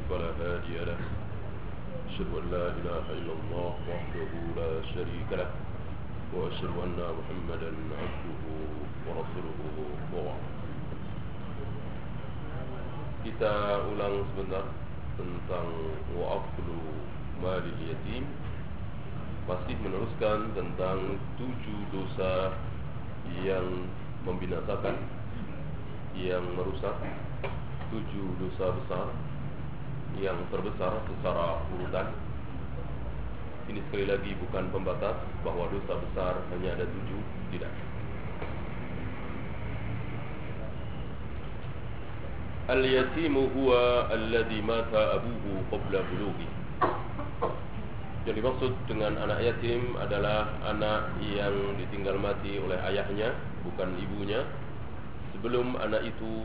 فلا هادي له. أشهد أن لا إله إلا الله وحده لا شريك له وأشهد أن محمدا عبده ورسوله وبعد. Kita ulang sebentar tentang wa'aklu malil yatim. Masih meneruskan tentang 7 dosa yang membinasakan, yang merusak, 7 dosa besar yang terbesar secara urutan. Ini sekali lagi bukan pembatas bahwa dosa besar hanya ada 7, tidak. Al-yatimu huwa alladhi mata abuhu qabla bulughi. Yang dimaksud dengan anak yatim adalah anak yang ditinggal mati oleh ayahnya, bukan ibunya, sebelum anak itu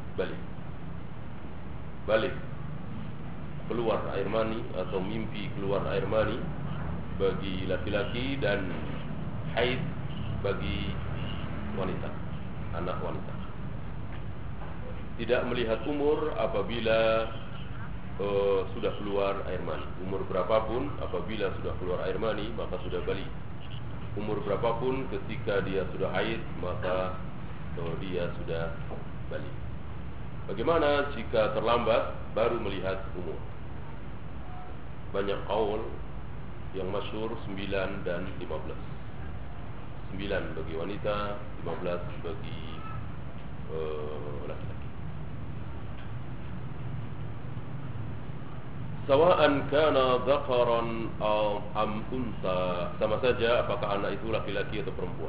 balik keluar air mani atau mimpi keluar air mani bagi laki-laki dan haid bagi wanita, anak wanita. Tidak melihat umur apabila sudah keluar air mani. Umur berapapun apabila sudah keluar air mani maka sudah balik. Umur berapapun ketika dia sudah haid maka dia sudah balik. Bagaimana jika terlambat baru melihat umur? Banyak qaul yang masyhur 9 dan 15. 9 bagi wanita, 15 bagi laki-laki. Sawa'an kana dzakaran am unsa, sama saja apakah anak itu laki-laki atau perempuan.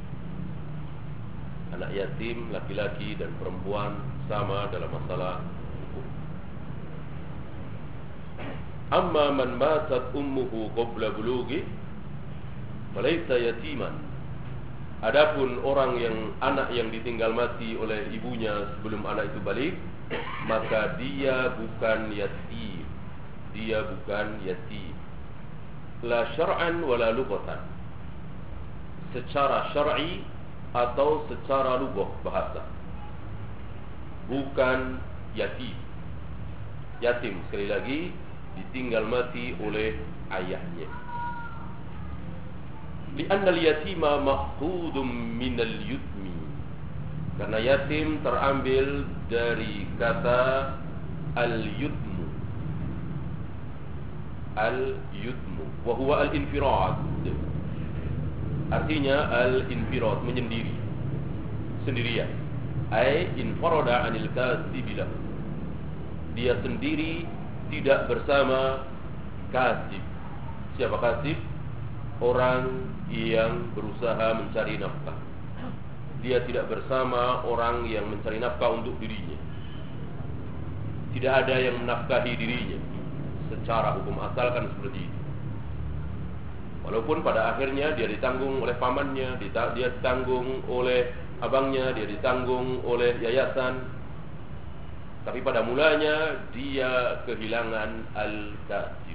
Anak yatim laki-laki dan perempuan sama dalam masalah hukum. Amma man matat ummuhu qabla bulughi falaysa yatiman. Adapun anak yang ditinggal mati oleh ibunya sebelum anak itu balik, maka dia bukan yatim. Dia bukan yatim. La syar'an wala lughatan. Secara syar'i atau secara lughah bahasa. Bukan yatim. Yatim sekali lagi ditinggal mati oleh ayahnya. Li'anna al-yatima ma'khudun minal yutmi. Karena yatim terambil dari kata al-yutmu. Al-yutmu wa huwa al-infirad. Artinya al-infirad, menyendiri, sendirian. Ai infarada 'anil kasib lahu. Dia sendiri, tidak bersama kasib. Siapa kasib? Orang yang berusaha mencari nafkah. Dia tidak bersama orang yang mencari nafkah untuk dirinya. Tidak ada yang menafkahi dirinya. Secara hukum asal kan seperti itu. Walaupun pada akhirnya dia ditanggung oleh pamannya, dia ditanggung oleh abangnya, dia ditanggung oleh yayasan, tapi pada mulanya dia kehilangan al-kasib.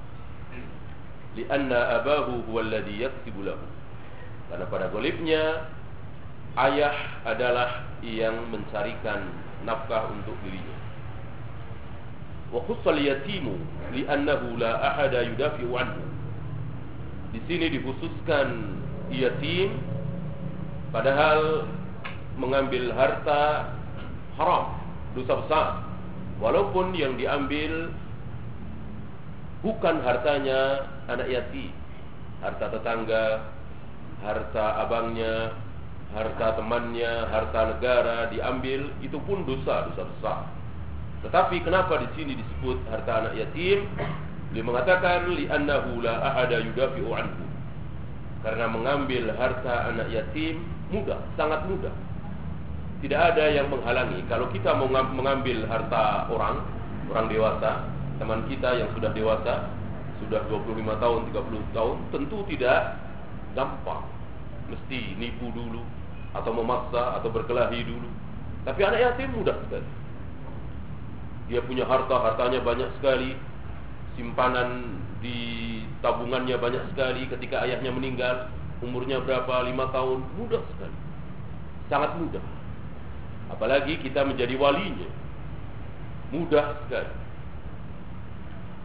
Lianna abahu huwa alladhi yaksibu lahu. Karena pada golibnya ayah adalah yang mencarikan nafkah untuk dirinya. Wa khussal yatimu li'annahu la ahada yudafi'u anhu. Di sini dikhususkan yatim padahal mengambil harta haram, dosa besar. Walaupun yang diambil bukan hartanya anak yatim, harta tetangga, harta abangnya, harta temannya, harta negara diambil, itu pun dosa besar. Tetapi kenapa di sini disebut harta anak yatim? Dia mengatakan li'annahu la ahada yudafi'u anhu. Karena mengambil harta anak yatim mudah, sangat mudah. Tidak ada yang menghalangi. Kalau kita mau mengambil harta orang dewasa, teman kita yang sudah dewasa, sudah 25 tahun, 30 tahun, tentu tidak gampang. Mesti nipu dulu atau memaksa atau berkelahi dulu. Tapi anak yatim mudah sekali. Dia punya hartanya banyak sekali, simpanan di tabungannya banyak sekali. Ketika ayahnya meninggal, umurnya berapa? 5 tahun, mudah sekali, sangat mudah. Apalagi kita menjadi walinya, mudah sekali.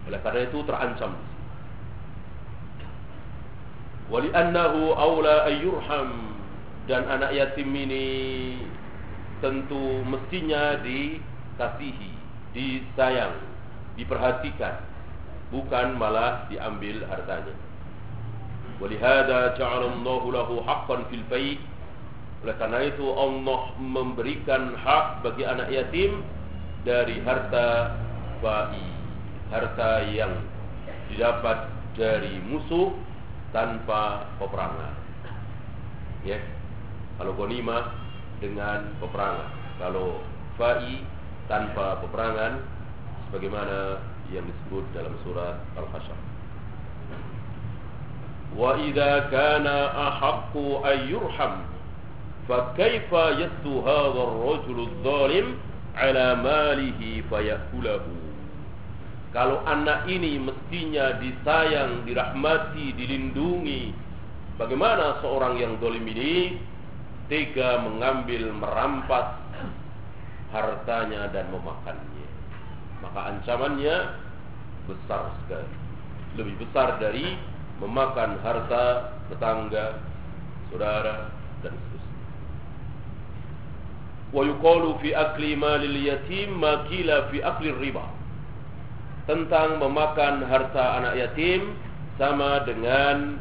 Oleh karena itu terancam di sini. Wali'annahu aula ayyurham, dan anak yatim ini tentu mestinya dikasihi, disayang, diperhatikan, bukan malah diambil hartanya. Walihada ja'alallahu lahu haqqan fil fai'. Oleh karena itu Allah memberikan hak bagi anak yatim dari harta fai', harta yang didapat dari musuh tanpa peperangan. Ya. Kalau ghanimah dengan peperangan, kalau fai' tanpa peperangan, sebagaimana yang disebut dalam surat Al-Hasyr. Wa idza kana ahaqqu ayyurham fa kaifa yasdu hadha ar-rajulu adh-dhalim ala malihi fayakulahu. Kalau anak ini mestinya disayang, dirahmati, dilindungi, bagaimana seorang yang zalim ini tega mengambil, merampas hartanya dan memakannya? Maka ancamannya besar sekali, lebih besar dari memakan harta tetangga, saudara, dan seterusnya. Wa yuqalu fi akli malil yatim ma qila fi akli riba. Tentang memakan harta anak yatim sama dengan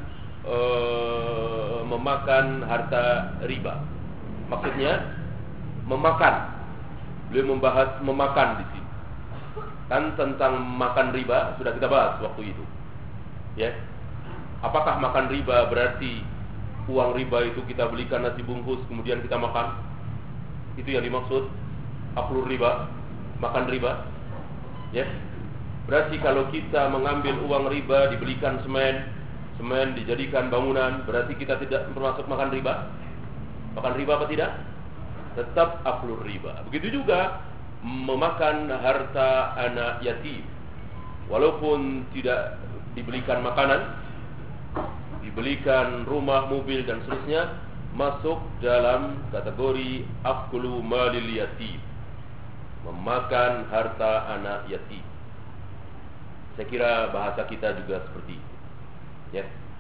memakan harta riba. Maksudnya memakan. Beliau membahas memakan di sini. Kan tentang makan riba sudah kita bahas waktu itu. Ya. Apakah makan riba berarti uang riba itu kita belikan nasi bungkus kemudian kita makan? Itu yang dimaksud aklur riba, makan riba. Ya. Berarti kalau kita mengambil uang riba, dibelikan semen dijadikan bangunan, berarti kita tidak termasuk makan riba? Makan riba apa tidak? Tetap aklur riba. Begitu juga memakan harta anak yatim, walaupun tidak dibelikan makanan, dibelikan rumah, mobil, dan seterusnya, masuk dalam kategori aklu malil yatim, memakan harta anak yatim. Saya kira bahasa kita juga seperti itu. Ya.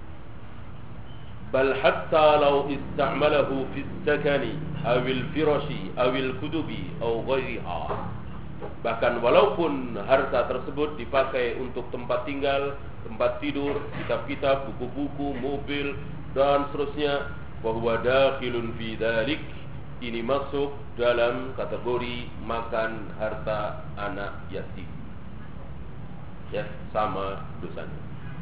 Bal hatta law ista'malahu fi sakani awil firashi awil kutubi aw ghairiha. Bahkan walaupun harta tersebut dipakai untuk tempat tinggal, tempat tidur, kitab-kitab, buku-buku, mobil, dan seterusnya, wa huwa dakhilun fi dzalik, ini masuk dalam kategori makan harta anak yatim. Ya, sama dosanya.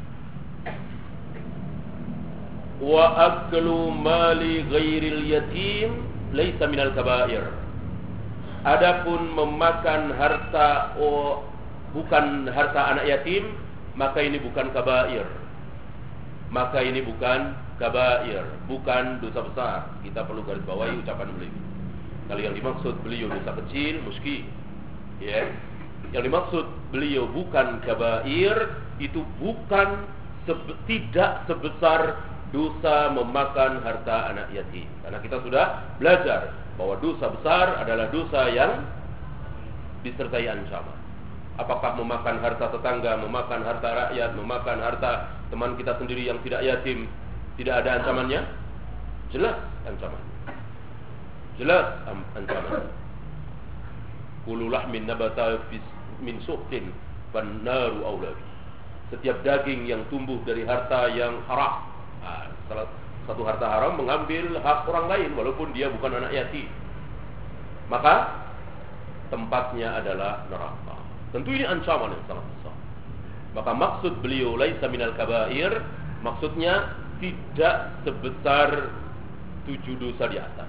Wa aklu mali ghairil yatim laisa minal kabair. Adapun memakan harta bukan harta anak yatim, maka ini bukan kabair. Maka ini bukan kabair, bukan dosa besar. Kita perlu garis bawahi ucapan beliau. Kalau yang dimaksud beliau dosa kecil, muski, ya. Yang dimaksud beliau bukan kabair, itu bukan tidak sebesar dosa memakan harta anak yatim. Karena kita sudah belajar bahwa dosa besar adalah dosa yang disertai ancaman. Apakah memakan harta tetangga, memakan harta rakyat, memakan harta teman kita sendiri yang tidak yatim, tidak ada ancamannya? Jelas ancamannya. Jelas ancamannya. Kullu lahmin nabata min suhtin fannaru aulabi. Setiap daging yang tumbuh dari harta yang haram, salah satu harta haram mengambil hak orang lain walaupun dia bukan anak yatim, maka tempatnya adalah neraka. Tentu ini ancaman yang sangat besar. Maka maksud beliau laisa minal kabair, maksudnya tidak sebesar 7 dosa di atas.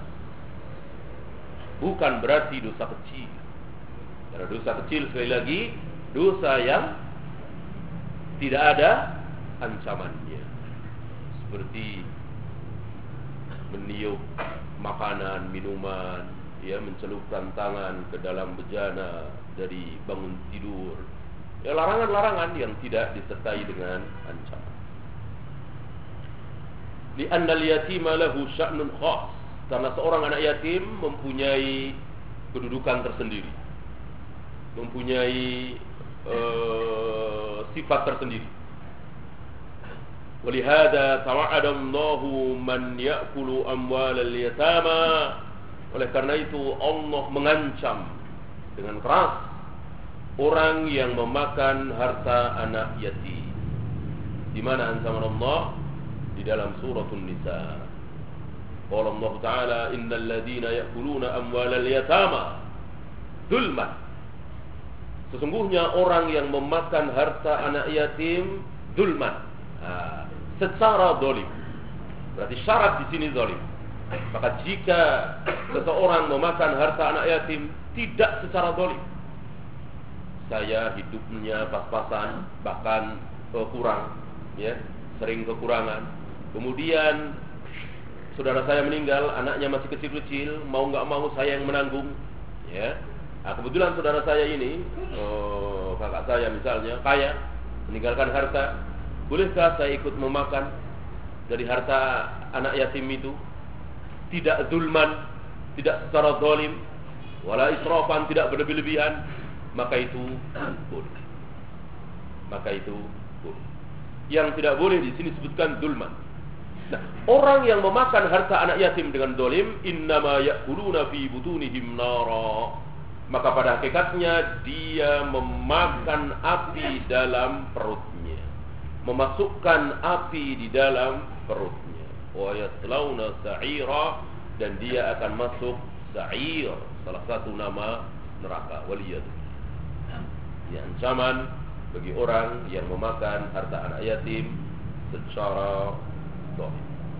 Bukan berarti dosa kecil. Karena dosa kecil sekali lagi dosa yang tidak ada ancamannya, seperti meniup makanan, minuman, ya, mencelupkan tangan ke dalam bejana dari bangun tidur. Ya, larangan-larangan yang tidak disertai dengan ancaman. Li'anna al-yatima lahu sya'nun khas, karena seorang anak yatim mempunyai kedudukan tersendiri, mempunyai bersifat tersendiri. Walihada tawa'ada Allahu man ya'kulu amwalal yatama. Oleh karena itu Allah mengancam dengan keras orang yang memakan harta anak yatim. Di mana ancaman Allah? Di dalam suratul Nisa. Qala Allah Ta'ala, innal ladzina ya'kuluna amwalal yatama dzulman. Sesungguhnya orang yang memakan harta anak yatim dzulman, secara zalim. Berarti syarat di sini zalim. Maka jika seseorang memakan harta anak yatim tidak secara zalim, saya hidupnya pas-pasan, bahkan kurang, ya, sering kekurangan. Kemudian saudara saya meninggal, anaknya masih kecil-kecil, mau nggak mau saya yang menanggung, ya. Nah, kebetulan saudara saya ini, kakak saya misalnya, kaya, meninggalkan harta, bolehkah saya ikut memakan dari harta anak yatim itu? Tidak zulman, tidak secara zalim, wala israfan, tidak berlebih-lebihan, maka itu boleh. Maka itu boleh. Yang tidak boleh di sini disebutkan zulman. Nah, orang yang memakan harta anak yatim dengan zalim, innama ya'kuluna fi butunihim nara. Maka pada hakikatnya dia memakan api dalam perutnya, memasukkan api di dalam perutnya. Wa yaslauna sa'ira, dan dia akan masuk sa'ir, salah satu nama neraka. Waliyad. Ini ancaman bagi orang yang memakan harta anak yatim secara zalim.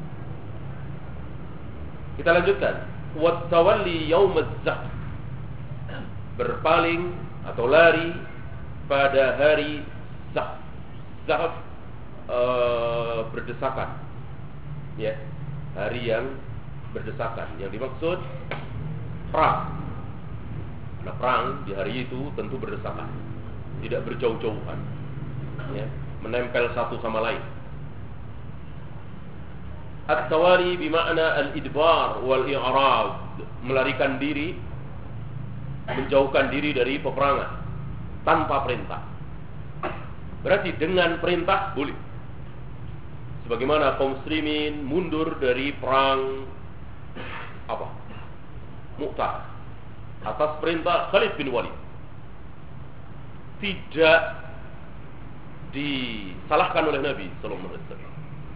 Kita lanjutkan. Wa tawalli yaumaz zahf, berpaling atau lari pada hari zahf. Zahf berdesakan, ya, hari yang berdesakan. Yang dimaksud perang. Karena perang di hari itu tentu berdesakan, tidak berjauh-jauhan, ya, menempel satu sama lain. At-tawali bimakna al-idbar wal-i'rad, melarikan diri, menjauhkan diri dari peperangan tanpa perintah. Berarti dengan perintah boleh. Sebagaimana kaum muslimin mundur dari perang Mu'tah atas perintah Khalid bin Walid, tidak disalahkan oleh Nabi sallallahu alaihi wasallam.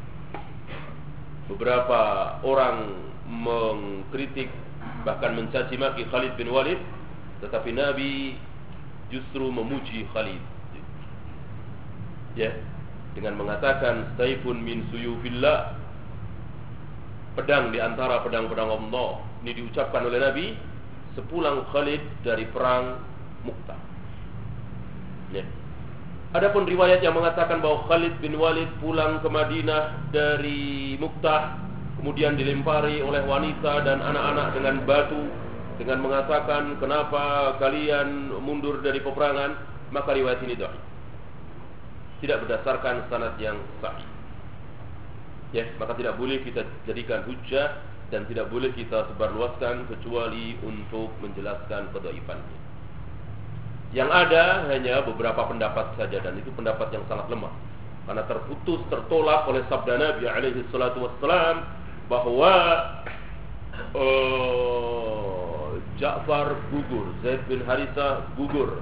Beberapa orang mengkritik, bahkan mencaci maki Khalid bin Walid, tetapi Nabi justru memuji Khalid, ya, dengan mengatakan saifun min suyufillah, pedang di antara pedang-pedang Allah. Ini diucapkan oleh Nabi sepulang Khalid dari perang Mu'tah, ya. Adapun riwayat yang mengatakan bahwa Khalid bin Walid pulang ke Madinah dari Mu'tah, kemudian dilempari oleh wanita dan anak-anak dengan batu, dengan mengatakan kenapa kalian mundur dari peperangan, maka riwayat ini dhaif, tidak berdasarkan sanad yang sahih, ya. Maka tidak boleh kita jadikan hujjah dan tidak boleh kita sebarluaskan kecuali untuk menjelaskan kedhaifannya. Yang ada hanya beberapa pendapat saja, dan itu pendapat yang sangat lemah, karena tertolak oleh sabda Nabi alaihi salatu wassalam bahwa Ja'far gugur, Zaid bin Harithah gugur,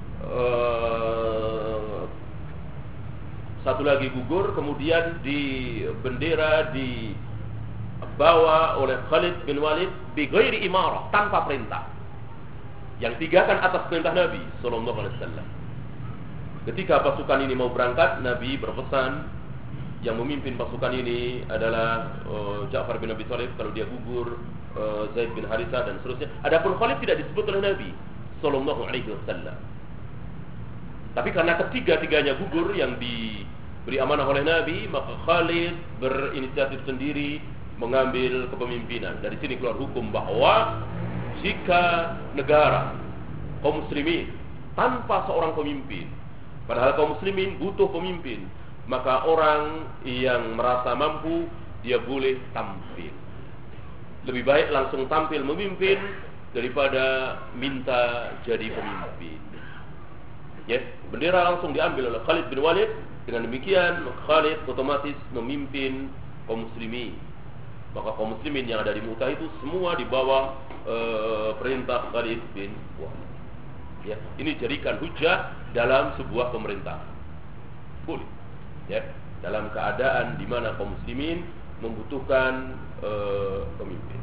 satu lagi gugur, kemudian di bendera dibawa oleh Khalid bin Walid bi ghairi imarah, tanpa perintah. Yang tiga kan atas perintah Nabi sallallahu alaihi wasallam. Ketika pasukan ini mau berangkat, Nabi berpesan yang memimpin pasukan ini adalah Ja'far bin Abi Thalib, kalau dia gugur Zaid bin Harithah dan seterusnya. Adapun Khalid tidak disebut oleh Nabi sallallahu alaihi wasallam. Tapi karena ketiga-tiganya gugur yang diberi amanah oleh Nabi, maka Khalid berinisiatif sendiri mengambil kepemimpinan. Dari sini keluar hukum bahwa jika negara kaum muslimin tanpa seorang pemimpin, padahal kaum muslimin butuh pemimpin, maka orang yang merasa mampu dia boleh tampil. Lebih baik langsung tampil memimpin daripada minta jadi pemimpin. Ya, bendera langsung diambil oleh Khalid bin Walid. Dengan demikian Khalid otomatis memimpin kaum muslimin. Maka kaum muslimin yang ada di Mu'tah itu semua di bawah perintah Khalid bin Walid. Ya, ini jadikan hujah dalam sebuah pemerintahan. Boleh. Ya, dalam keadaan di mana kaum muslimin membutuhkan pemimpin.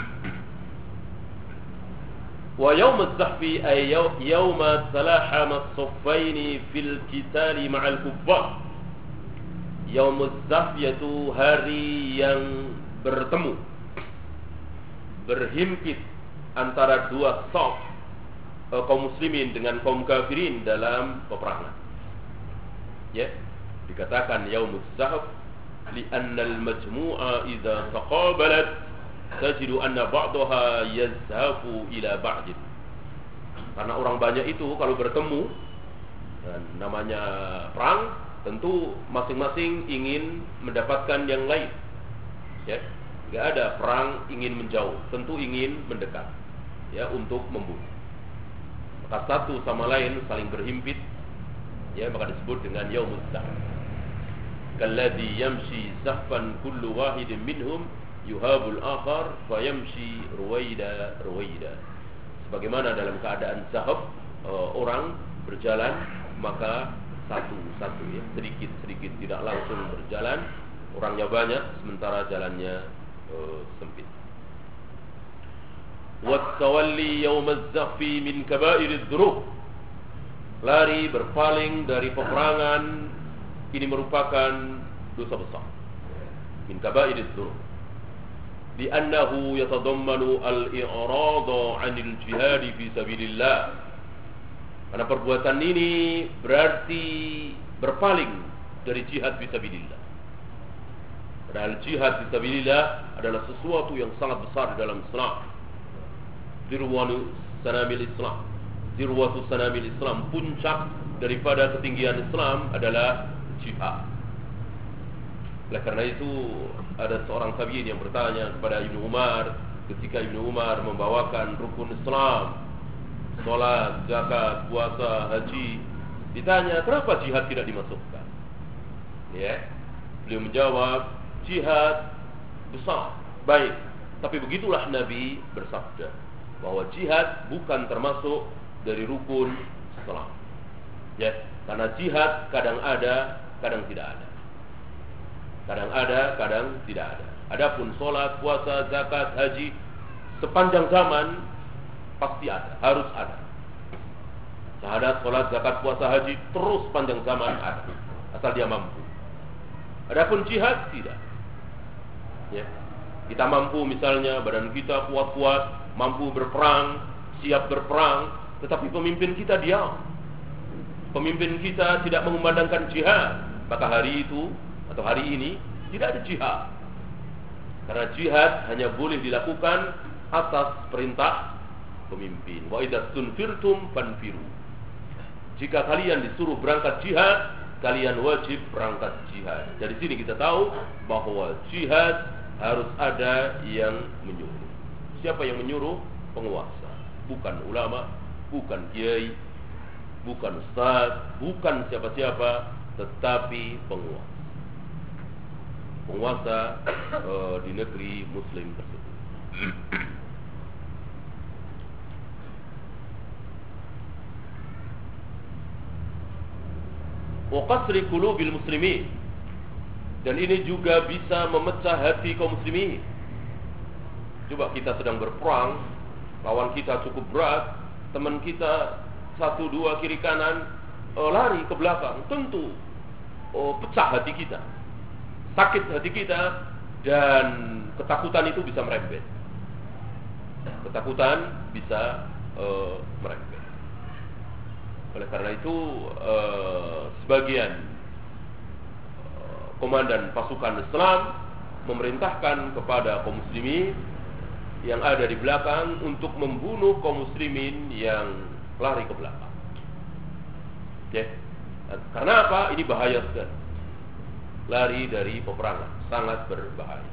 Wa yaum az-zahfi ay yauma talahama as-saffaini fil qitali ma'al kuffar. Yaum az-zahf yaitu hari yang bertemu, berhimpit antara dua saf kaum muslimin dengan kaum kafirin dalam peperangan. Ya, dikatakan yaum az-zahf li'anna al-majmu'a idza taqabalat tajidu anna ba'daha yazhafu ila ba'd. Karena orang banyak itu kalau bertemu, dan namanya perang, tentu masing-masing ingin mendapatkan yang lain. Ya, enggak ada perang ingin menjauh, tentu ingin mendekat. Ya, untuk membunuh. Maka satu sama lain saling berhimpit. Ya, maka disebut dengan yaumuz zahf. Kalladhi yamshi zahfan kullu wahidin minhum yuhabul akhar fayamshi ruwaida ruwaida. Sebagaimana dalam keadaan zahab, orang berjalan maka satu-satu, ya, sedikit-sedikit, tidak langsung berjalan. Orangnya banyak sementara jalannya sempit. Wat-tawalli yaum az-zahfi min kaba'iriz dzunub. Lari berpaling dari peperangan ini merupakan dosa besar. Min kaba'iriz dzunub. Li'annahu yatadammanu al-i'rada 'anil jihad fi sabilillah. Karena perbuatan ini berarti berpaling dari jihad fi sabilillah. Padahal jihad fi sabilillah adalah sesuatu yang sangat besar di dalam Islam. Dirwanu sanamil Islam. Dirwatu sanamil Islam, puncak daripada ketinggian Islam adalah jihad. Oleh karena itu ada seorang tabi'in yang bertanya kepada Ibnu Umar ketika Ibnu Umar membawakan rukun Islam, salat, zakat, puasa, haji. Ditanya, kenapa jihad tidak dimasukkan? Ya, beliau menjawab, jihad besar, baik, tapi begitulah Nabi bersabda bahwa jihad bukan termasuk dari rukun Islam. Ya, karena jihad kadang ada, kadang tidak ada. Kadang ada, kadang tidak ada. Adapun sholat, puasa, zakat, haji, sepanjang zaman pasti ada, harus ada. Syahadat, sholat, zakat, puasa, haji terus panjang zaman ada, asal dia mampu. Adapun jihad tidak. Ya, kita mampu misalnya, badan kita kuat-kuat, mampu berperang, siap berperang, tetapi pemimpin kita diam. Pemimpin kita tidak mengumandangkan jihad, maka hari itu atau hari ini tidak ada jihad. Karena jihad hanya boleh dilakukan atas perintah pemimpin. Wa idza tunfirtum fanfiru. Jika kalian disuruh berangkat jihad, kalian wajib berangkat jihad. Dari sini kita tahu bahwa jihad harus ada yang menyuruh. Siapa yang menyuruh? Penguasa. Bukan ulama, bukan kiai, bukan ustaz, bukan siapa-siapa, tetapi penguasa. Penguasa di negeri muslim tersebut. Wa qasri qulubil muslimin. Dan ini juga bisa memecah hati kaum muslimin. Coba kita sedang berperang, lawan kita cukup berat, teman kita 1-2 kiri kanan lari ke belakang, tentu pecah hati kita, sakit hati kita, dan ketakutan itu bisa merembet. Ketakutan bisa merembet. Oleh karena itu sebagian komandan pasukan Islam memerintahkan kepada kaum muslimin yang ada di belakang untuk membunuh kaum muslimin yang lari ke belakang. Ya. Karena apa? Ini bahaya sekali. Lari dari peperangan sangat berbahaya.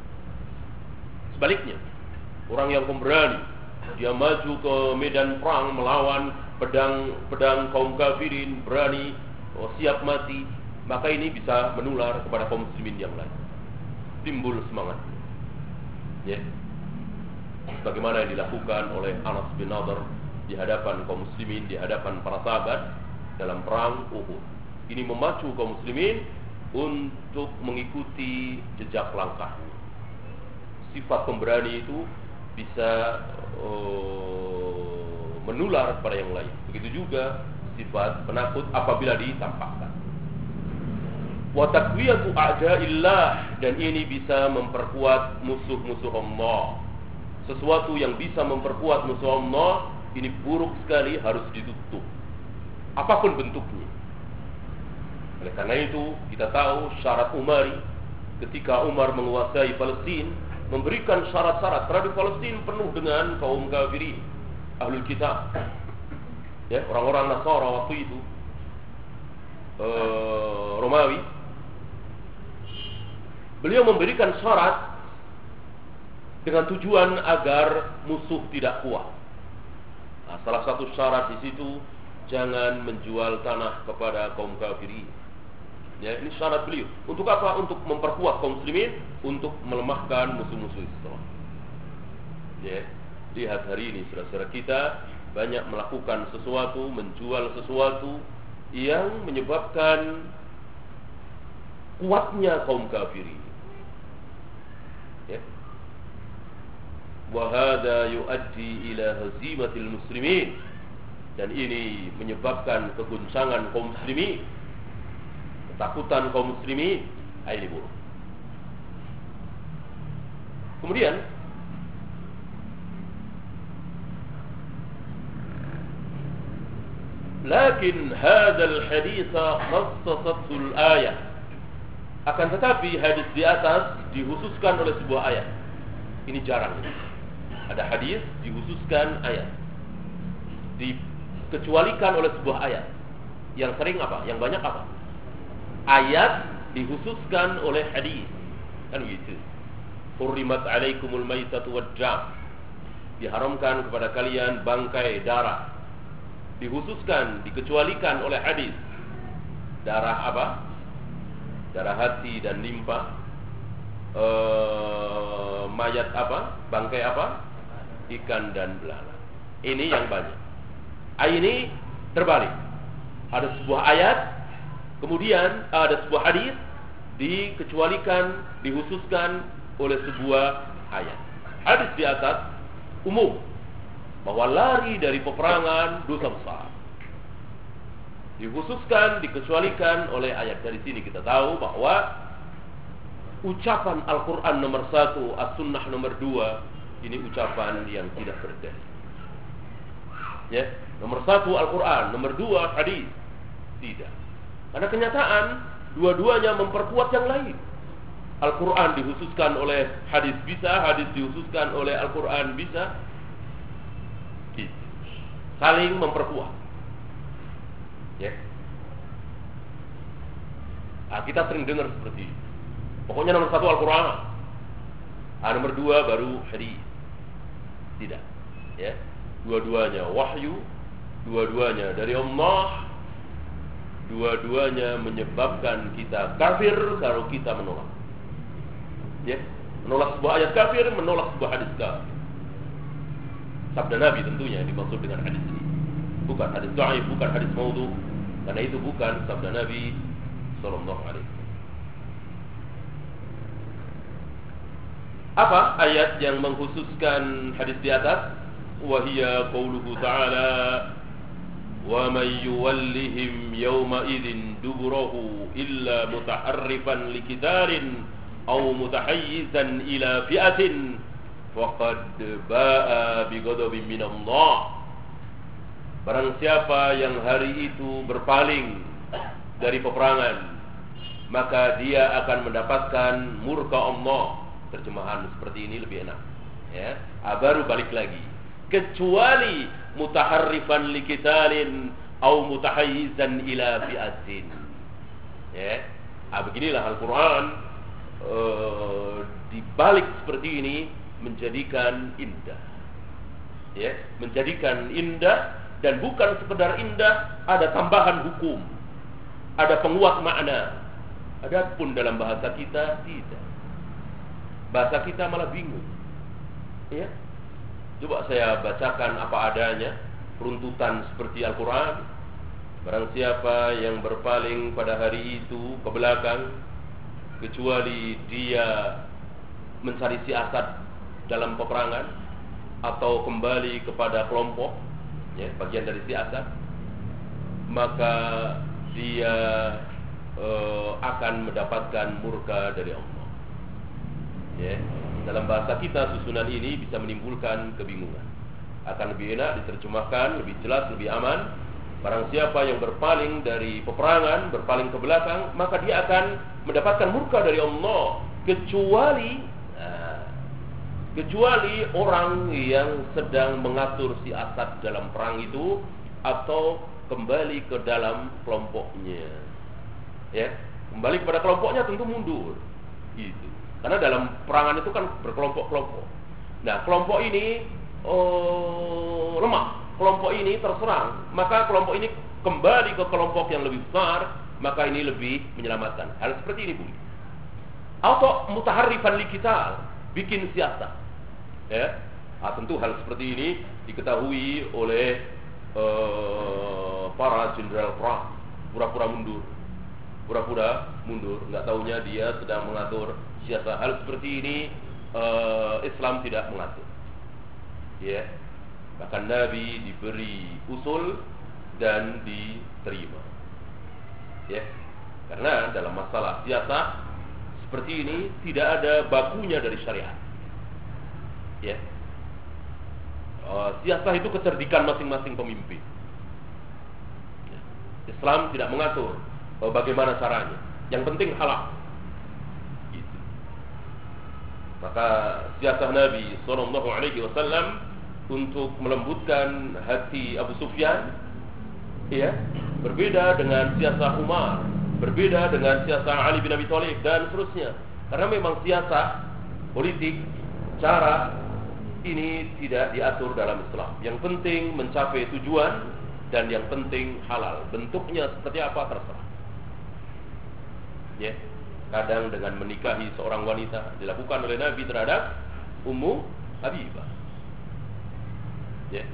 Sebaliknya, orang yang pemberani, dia maju ke medan perang melawan pedang kaum kafirin, berani, siap mati, maka ini bisa menular kepada kaum muslimin yang lain. Timbul semangat. Ya. Bagaimana yang dilakukan oleh Anas bin Nadhr di hadapan kaum muslimin, di hadapan para sahabat dalam perang Uhud. Ini memacu kaum muslimin untuk mengikuti jejak langkahnya. Sifat pemberani itu bisa menular kepada yang lain. Begitu juga sifat penakut apabila ditampakkan. Wa taqwiyatu a'da'illah, dan ini bisa memperkuat musuh-musuh Allah. Sesuatu yang bisa memperkuat musuh Allah ini buruk sekali, harus ditutup apapun bentuknya. Oleh karena itu kita tahu syarat Umari ketika Umar menguasai Palestina, memberikan syarat-syarat terhadap Palestina penuh dengan kaum kafirin, ahlul kitab, ya, orang-orang Nasara waktu itu, Romawi. Beliau memberikan syarat dengan tujuan agar musuh tidak kuat. Nah, salah satu syarat di situ, jangan menjual tanah kepada kaum kafirin. Ya, ini syarat beliau. Untuk apa? Untuk memperkuat kaum muslimin, untuk melemahkan musuh-musuh Islam. Ya, lihat hari ini saudara-saudara kita banyak melakukan sesuatu, menjual sesuatu yang menyebabkan kuatnya kaum kafirin. Ya. Wa hadza yuaddi ila hazimatil muslimin, dan ini menyebabkan keguncangan kaum muslimin, ketakutan kaum muslimin. Ini buruk. Kemudian lakin hadzal haditsa khassasathu al-ayah, akan tetapi hadis di atas dikhususkan oleh sebuah ayat. Ini jarang. Ada hadis dikhususkan ayat, dikecualikan oleh sebuah ayat. Yang sering apa? Yang banyak apa? Ayat dikhususkan oleh hadis. Kan gitu. Hurrimat alaikumul maitatu wad-dam, diharamkan kepada kalian bangkai, darah. Dikhususkan, dikecualikan oleh hadis. Darah apa? Darah hati dan limpa. Mayat apa? Bangkai apa? Ikan dan belalang. Ini yang banyak. Ini terbalik. Ada sebuah ayat, kemudian ada sebuah hadis dikecualikan, dikhususkan oleh sebuah ayat. Hadis di atas umum bahwa lari dari peperangan dosa besar. Dikhususkan, dikecualikan oleh ayat. Dari sini kita tahu bahwa ucapan Al-Quran nomor 1, As-Sunnah nomor 2, ini ucapan yang tidak berdalil. Ya, nomor 1 Al-Quran, nomor 2 hadis. Tidak. Karena kenyataan dua-duanya memperkuat yang lain. Al-Quran dikhususkan oleh hadis bisa, hadis dikhususkan oleh Al-Quran bisa. Saling memperkuat. Ya. Nah, kita sering dengar seperti ini. Pokoknya nomor 1 Al-Quran, nomor 2 baru hadis. Tidak. Ya. Dua-duanya wahyu, dua-duanya dari Allah, dua-duanya menyebabkan kita kafir kalau kita menolak. Ya. Menolak sebuah ayat kafir, menolak sebuah hadis kafir. Sabda Nabi tentunya dimaksud dengan hadis ini, bukan hadis dhaif, bukan hadis maudhu, karena itu bukan sabda Nabi sallallahu alaihi wasallam. Apa ayat yang mengkhususkan hadis di atas? Wa hiya qauluhu ta'ala, wa may yuwallihim yawma idzin duburahu illa mutaharrifan liqitalin aw mutahayyizan ila fi'atin faqad ba'a bighadabin minallah. Barang siapa yang hari itu berpaling dari peperangan, maka dia akan mendapatkan murka Allah. Terjemahan seperti ini lebih enak. Ya, baru balik lagi. Kecuali mutaharrifan liqitalin au mutahayyizan ila fi'atin. Ya, beginilah Al-Quran dibalik seperti ini menjadikan indah. Ya, menjadikan indah dan bukan sekedar indah, ada tambahan hukum, ada penguat makna. Adapun dalam bahasa kita tidak. Bahasa kita malah bingung. Ya. Coba saya bacakan apa adanya, runtutan seperti Al-Quran. Barang siapa yang berpaling pada hari itu ke belakang, kecuali dia mencari siasat dalam peperangan atau kembali kepada kelompok, ya, bagian dari siasat, maka dia akan mendapatkan murka dari Allah. Ya. Dalam bahasa kita susunan ini bisa menimbulkan kebingungan. Akan lebih enak diterjemahkan, lebih jelas, lebih aman. Barang siapa yang berpaling dari peperangan, berpaling ke belakang, maka dia akan mendapatkan murka dari Allah, kecuali orang yang sedang mengatur siasat dalam perang itu atau kembali ke dalam kelompoknya. Ya, kembali kepada kelompoknya tentu mundur. Gitu. Karena dalam perangan itu kan berkelompok-kelompok. Nah, kelompok ini lemah, kelompok ini terserang, maka kelompok ini kembali ke kelompok yang lebih besar, maka ini lebih menyelamatkan. Hal seperti ini boleh. Atau mutaharrifan liqital, bikin siasat. Ya, tentu hal seperti ini diketahui oleh para jenderal perang, pura-pura mundur, nggak taunya dia sedang mengatur siasat. Hal seperti ini Islam tidak mengatur. Ya, bahkan Nabi diberi usul dan diterima. Ya, karena dalam masalah siasat seperti ini tidak ada bakunya dari syariat. Ya, siasat itu kecerdikan masing-masing pemimpin. Ya. Islam tidak mengatur bagaimana caranya. Yang penting halal. Gitu. Maka siasat Nabi SAW untuk melembutkan hati Abu Sufyan, ya, berbeda dengan siasat Umar, berbeda dengan siasat Ali bin Abi Thalib dan seterusnya. Karena memang siasat politik, cara ini tidak diatur dalam Islam. Yang penting mencapai tujuan dan yang penting halal. Bentuknya seperti apa terserah. Ya, kadang dengan menikahi seorang wanita dilakukan oleh Nabi terhadap Ummu Habibah. Ya.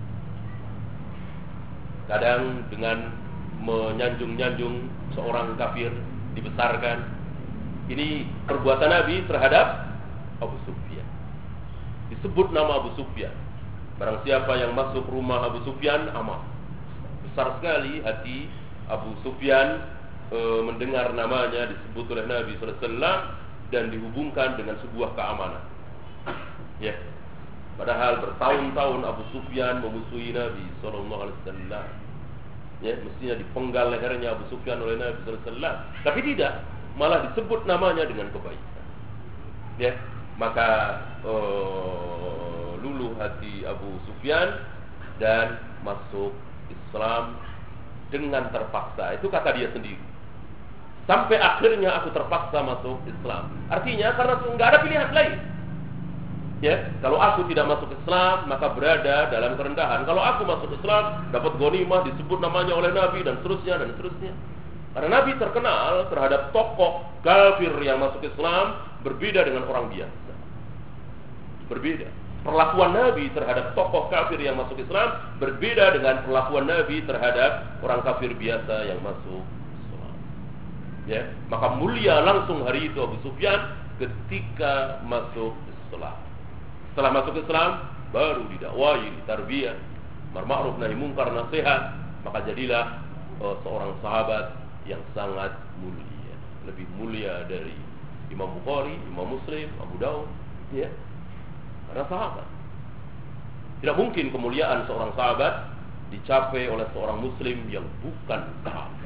Kadang dengan menyanjung-nyanjung seorang kafir dibesarkan. Ini perbuatan Nabi terhadap Abu Sufyan. Disebut nama Abu Sufyan. Barang siapa yang masuk rumah Abu Sufyan aman. Besar sekali hati Abu Sufyan mendengar namanya disebut oleh Nabi SAW dan dihubungkan dengan sebuah keamanan. Ya. Padahal bertahun-tahun Abu Sufyan memusuhi Nabi SAW. Ya, mestinya dipenggal lehernya Abu Sufyan oleh Nabi SAW. Tapi tidak, malah disebut namanya dengan kebaikan. Ya, maka luluh hati Abu Sufyan dan masuk Islam dengan terpaksa. Itu kata dia sendiri. Sampai akhirnya aku terpaksa masuk Islam. Artinya karena nggak ada pilihan lain. Ya, kalau aku tidak masuk Islam, maka berada dalam kerendahan. Kalau aku masuk Islam, dapat ghanimah, disebut namanya oleh Nabi dan seterusnya dan seterusnya. Karena Nabi terkenal terhadap tokoh kafir yang masuk Islam berbeda dengan orang biasa. Berbeda. Perlakuan Nabi terhadap tokoh kafir yang masuk Islam berbeda dengan perlakuan Nabi terhadap orang kafir biasa yang masuk Islam. Ya, maka mulia langsung hari itu Abu Sufyan ketika masuk Islam. Setelah masuk Islam, baru didakwai, ditarbiyah, amar ma'ruf nahi munkar, nasihat, maka jadilah seorang sahabat yang sangat mulia, lebih mulia dari Imam Bukhari, Imam Muslim, Abu Daud, ya. Karena sahabat. Tidak mungkin kemuliaan seorang sahabat dicapai oleh seorang muslim yang bukan sahabat.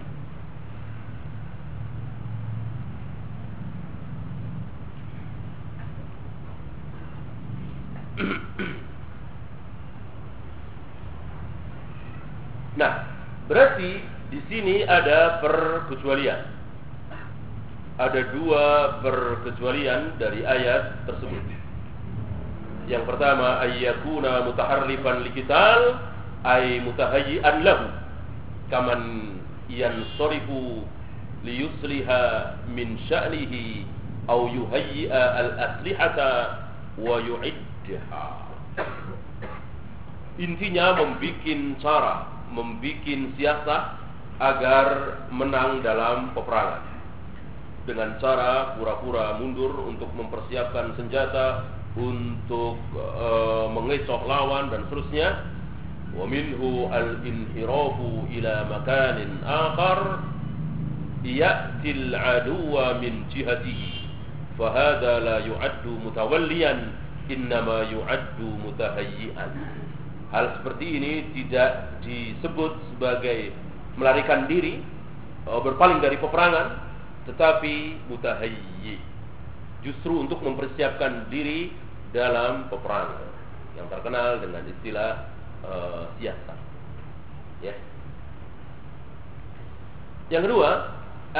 Nah, berarti di sini ada perkecualian. Ada dua perkecualian dari ayat tersebut. Yang pertama, ayyakuna mutaharrifan liqital, ay mutahayyi'an lahu kaman yansarifu liyusliha min sya'nihi aw yuhayyi'a al-aslihata wa yu'iddaha. Intinya membikin cara, membikin siasat agar menang dalam peperangan dengan cara pura-pura mundur untuk mempersiapkan senjata, untuk mengecoh lawan dan seterusnya. Wa minhu al-inhirafu ila makanin akhar ya'til aduwa min jihatihi fa hadha la yu'addu mutawalliyan innama yu'addu mutahayyi'an. Hal seperti ini tidak disebut sebagai melarikan diri, berpaling dari peperangan, tetapi mutahayyi, justru untuk mempersiapkan diri dalam peperangan yang terkenal dengan istilah siasat. Ya. Yang kedua,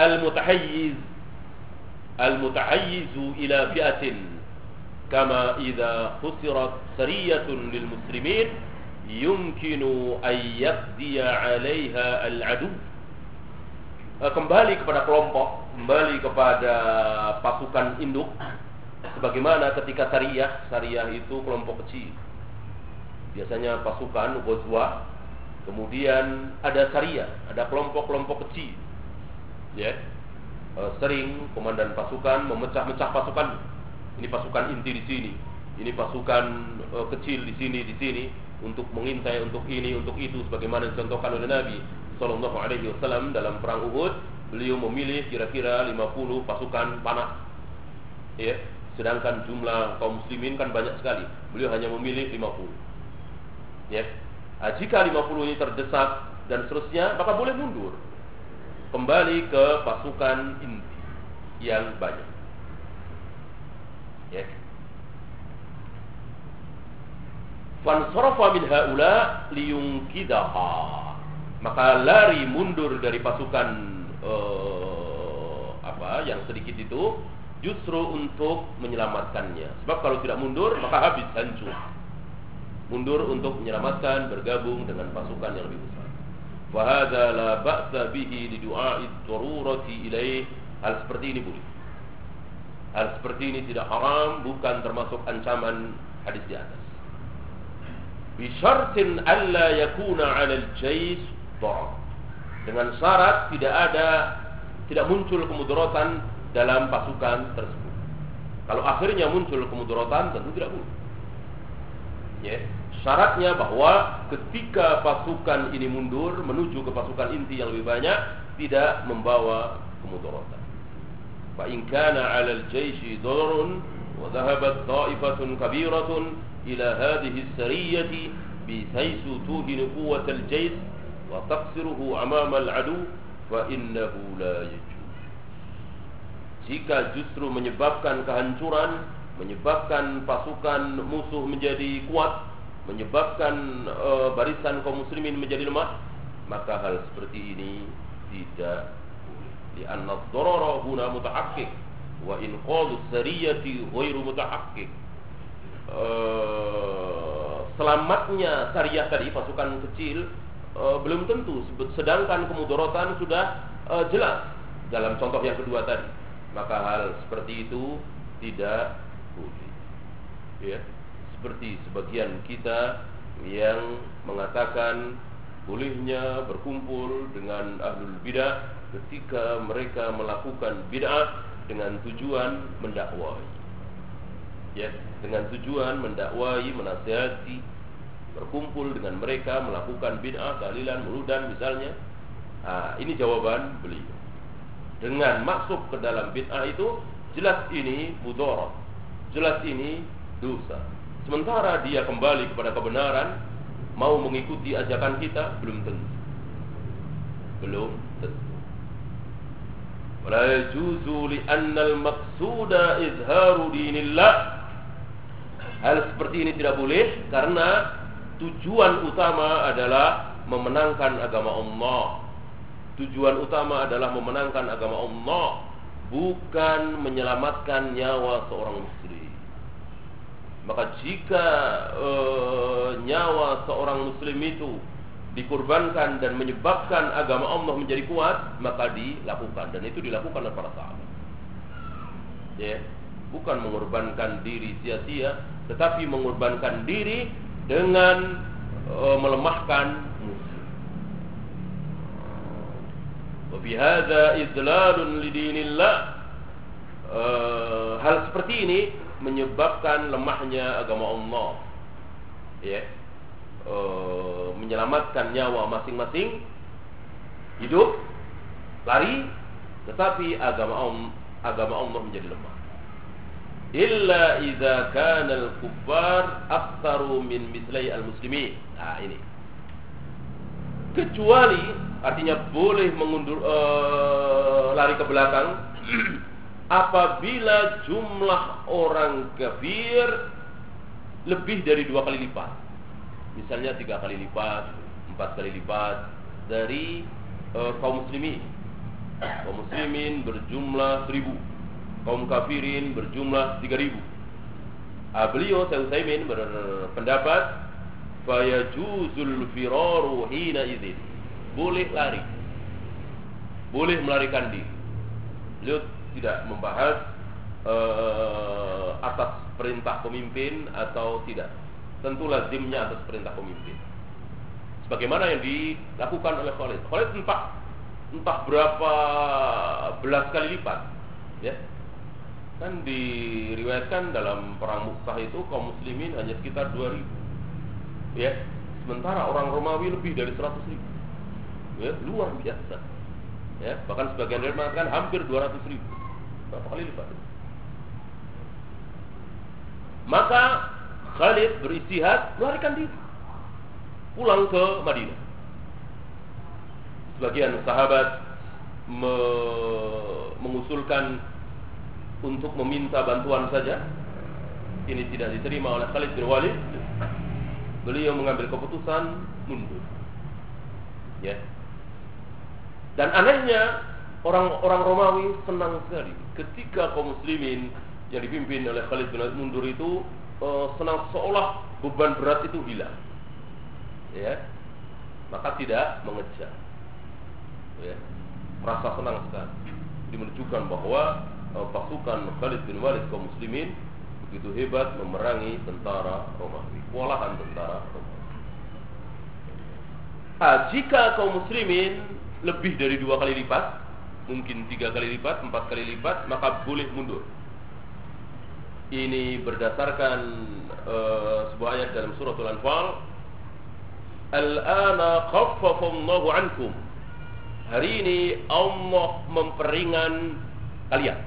al-mutahayyizu ila fi'atin kama idza khusirat sariyatun lil muslimin yumkinu an yaqdiya 'alaiha al-'adu. Kembali kepada kelompok, kembali kepada pasukan induk, sebagaimana ketika Sariyah itu kelompok kecil. Biasanya pasukan ghazwah, kemudian ada Sariyah, ada kelompok-kelompok kecil. Ya. Sering komandan pasukan memecah-mecah pasukan. Ini pasukan inti di sini, ini pasukan kecil di sini untuk mengintai, untuk ini, untuk itu, sebagaimana dicontohkan oleh Nabi Sallallahu Alaihi Wasallam dalam perang Uhud. Beliau memilih kira-kira 50 pasukan panah, ya. Sedangkan jumlah kaum muslimin kan banyak sekali. Beliau hanya memilih 50, ya. Jika 50 ini terdesak dan seterusnya, maka boleh mundur kembali ke pasukan inti yang banyak, ya. Fansarafa min haula liyunkidaha, maka lari mundur dari pasukan yang sedikit itu justru untuk menyelamatkannya. Sebab kalau tidak mundur maka habis, hancur. Mundur untuk menyelamatkan, bergabung dengan pasukan yang lebih besar. Fa hadza la ba'sa bihi li du'a'i darurati ilaih. Hal seperti ini boleh. Hal seperti ini tidak haram, bukan termasuk ancaman hadis di atas. Bi syartin alla yakuna 'ala al-jaysh darar. Dengan syarat tidak muncul kemudaratan dalam pasukan tersebut. Kalau akhirnya muncul kemudaratan, tentu tidak boleh. Ya, syaratnya bahwa ketika pasukan ini mundur menuju ke pasukan inti yang lebih banyak, tidak membawa kemudaratan. Fa in kana 'ala al-jaysh dararun wa dhahabat ta'ifatun kabiratun ila hadhihi as-sariyati bi haythu tuhinu quwwat al-jaysh wa taqsiruhu amama al-adu fa innahu la yajuz. Jika justru menyebabkan kehancuran, menyebabkan pasukan musuh menjadi kuat, menyebabkan barisan kaum muslimin menjadi lemah, maka hal seperti ini tidak boleh. Li'anna ad-darara huna mutahaqqiq wa inqadhu as-sariyati ghairu mutahaqqiq. Selamatnya Sariyah tadi, pasukan kecil, belum tentu, sedangkan kemudaratan sudah jelas dalam contoh yang kedua tadi. Maka hal seperti itu tidak boleh, ya. Seperti sebagian kita yang mengatakan bolehnya berkumpul dengan ahlul bidah ketika mereka melakukan bid'ah dengan tujuan mendakwai, ya, dengan tujuan mendakwai, menasihati, berkumpul dengan mereka melakukan bid'ah, tahlilan, muludan misalnya. Ini jawaban beliau. Dengan masuk ke dalam bid'ah itu jelas ini mudarat, jelas ini dosa. Sementara dia kembali kepada kebenaran, mau mengikuti ajakan kita, belum tentu. Wala yajuzu li anna al-maqsuda izharu dinillah. Hal seperti ini tidak boleh karena tujuan utama adalah memenangkan agama Allah. Tujuan utama adalah memenangkan agama Allah, bukan menyelamatkan nyawa seorang muslim. Maka jika nyawa seorang muslim itu dikurbankan dan menyebabkan agama Allah menjadi kuat, maka dilakukan, dan itu dilakukan oleh para sahabat. Ya, bukan mengorbankan diri sia-sia, tetapi mengorbankan diri dengan melemahkan musuh. Wa fi hadza idlalun lidinillah. Hal seperti ini menyebabkan lemahnya agama Allah. Ya. Menyelamatkan nyawa masing-masing, hidup, lari, tetapi agama Allah menjadi lemah. Illa idza kana al-kuffar aktsaru min mislai al-muslimin. Nah, ini. Kecuali artinya boleh mengundur lari ke belakang apabila jumlah orang kafir lebih dari 2 kali lipat. Misalnya 3 kali lipat, 4 kali lipat dari kaum muslimin. Kaum muslimin berjumlah 1000, kaum kafirin berjumlah 3000. Beliau Syekh Utsaimin berpendapat fayajuzul firaru hina idzin. Boleh lari, boleh melarikan diri. Beliau tidak membahas atas perintah pemimpin atau tidak. Tentu lazimnya atas perintah pemimpin. Sebagaimana yang dilakukan oleh Khalid. Khalid entah berapa belas kali lipat, ya. Kan diriwayatkan dalam perang Mu'tah itu kaum muslimin hanya sekitar 2000. Ya. Sementara orang Romawi lebih dari 100.000. Ya, luar biasa. Ya, bahkan sebagian dari mengatakan hampir 200.000. Berapa kali lipat? Maka Khalid beristihad melarikan diri, pulang ke Madinah. Sebagian sahabat mengusulkan untuk meminta bantuan saja. Ini tidak diterima oleh Khalid bin Walid. Beliau mengambil keputusan mundur. Ya. Dan anehnya orang Romawi senang sekali ketika kaum muslimin yang dipimpin oleh Khalid bin Walid mundur itu. Senang, seolah beban berat itu hilang, ya, maka tidak mengejar, ya, rasa senang sekali. Ini menunjukkan bahwa pasukan Khalid bin Walid kaum muslimin begitu hebat memerangi tentara Romawi, kewalahan tentara Romawi. Jika kaum muslimin lebih dari 2 kali lipat, mungkin 3 kali lipat, 4 kali lipat, maka boleh mundur. Ini berdasarkan sebuah ayat dalam suratul Anfal. Al-ana khaffafallahu ankum. Hari ini Allah memperingan kalian.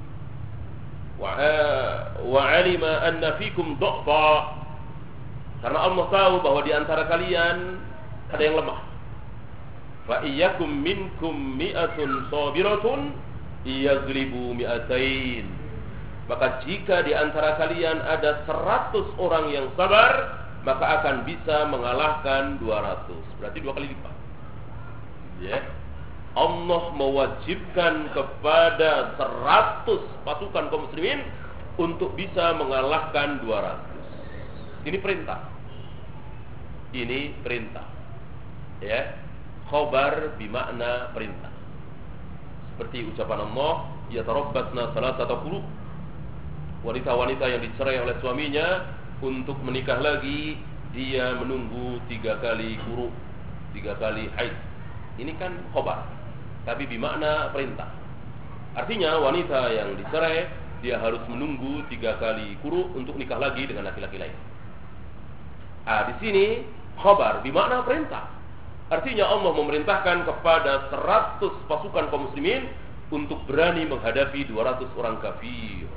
Wa alima anna fikum dha'fa. Karena Allah tahu bahwa di antara kalian ada yang lemah. Fa iyyakum minkum mi'atun sabiratun yaghlibu mi'atain. Maka jika di antara kalian ada 100 orang yang sabar, maka akan bisa mengalahkan 200. Berarti 2 kali lipat. Ya. Allah mewajibkan kepada 100 pasukan kaum muslimin untuk bisa mengalahkan 200. Ini perintah. Ini perintah. Ya. Khabar bimakna perintah. Seperti ucapan Allah, yatarabbasna salasata quru. Wanita-wanita yang dicerai oleh suaminya untuk menikah lagi, dia menunggu 3 kali quru, 3 kali haid. Ini kan khobar, tapi bermakna perintah. Artinya wanita yang dicerai, dia harus menunggu 3 kali quru untuk nikah lagi dengan laki-laki lain. Di sini khobar bermakna perintah. Artinya Allah memerintahkan kepada 100 pasukan kaum muslimin untuk berani menghadapi 200 orang kafir.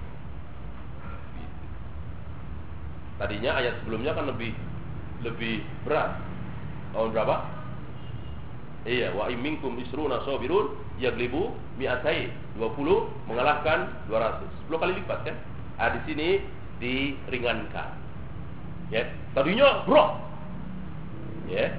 Tadinya ayat sebelumnya kan lebih berat. Tahun berapa? Iya, wa imminkum isruna sabirun yaglibu mi'atain. 20 mengalahkan 200. 10 kali lipat kan? Di sini diringankan. Ya, tadinya berat. Ya.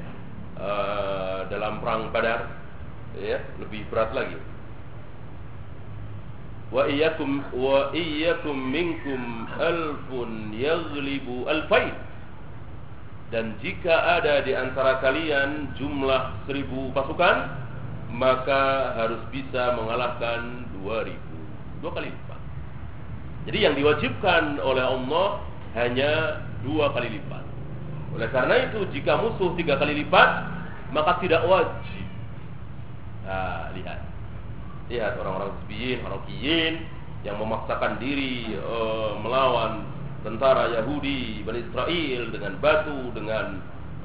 Dalam perang Badar, ya, lebih berat lagi. wa iyyakum minkum alfun yaghlibu alfain. Dan jika ada di antara kalian jumlah 1000 pasukan, maka harus bisa mengalahkan 2000, 2 kali lipat. Jadi yang diwajibkan oleh Allah hanya 2 kali lipat. Oleh karena itu jika musuh 3 kali lipat, maka tidak wajib. Nah, lihat orang-orang Hizbiyin, Harokiyin yang memaksakan diri melawan tentara Yahudi, Bani Israel dengan batu, dengan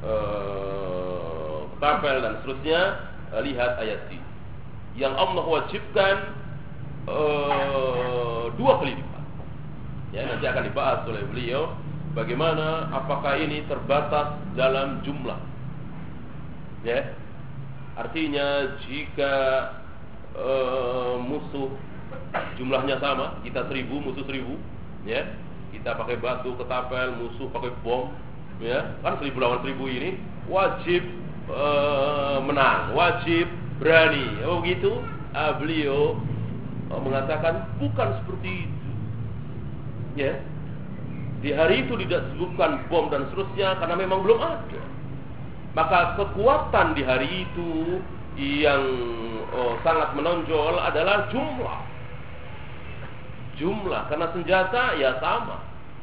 kapel dan seterusnya. Lihat ayat ini. Yang Allah wajibkan 2 kali lipat. Ya, nanti akan dibahas oleh beliau bagaimana, apakah ini terbatas dalam jumlah. Ya. Artinya jika musuh jumlahnya sama, kita 1000, musuh 1000, ya. Kita pakai batu, ketapel, musuh pakai bom, ya. Kan 1000 lawan 1000 ini wajib menang, wajib berani. Oh gitu. Beliau mengatakan bukan seperti itu. Ya. Di hari itu tidak disebutkan bom dan seterusnya karena memang belum ada. Maka kekuatan di hari itu yang sangat menonjol adalah jumlah, karena senjata ya sama,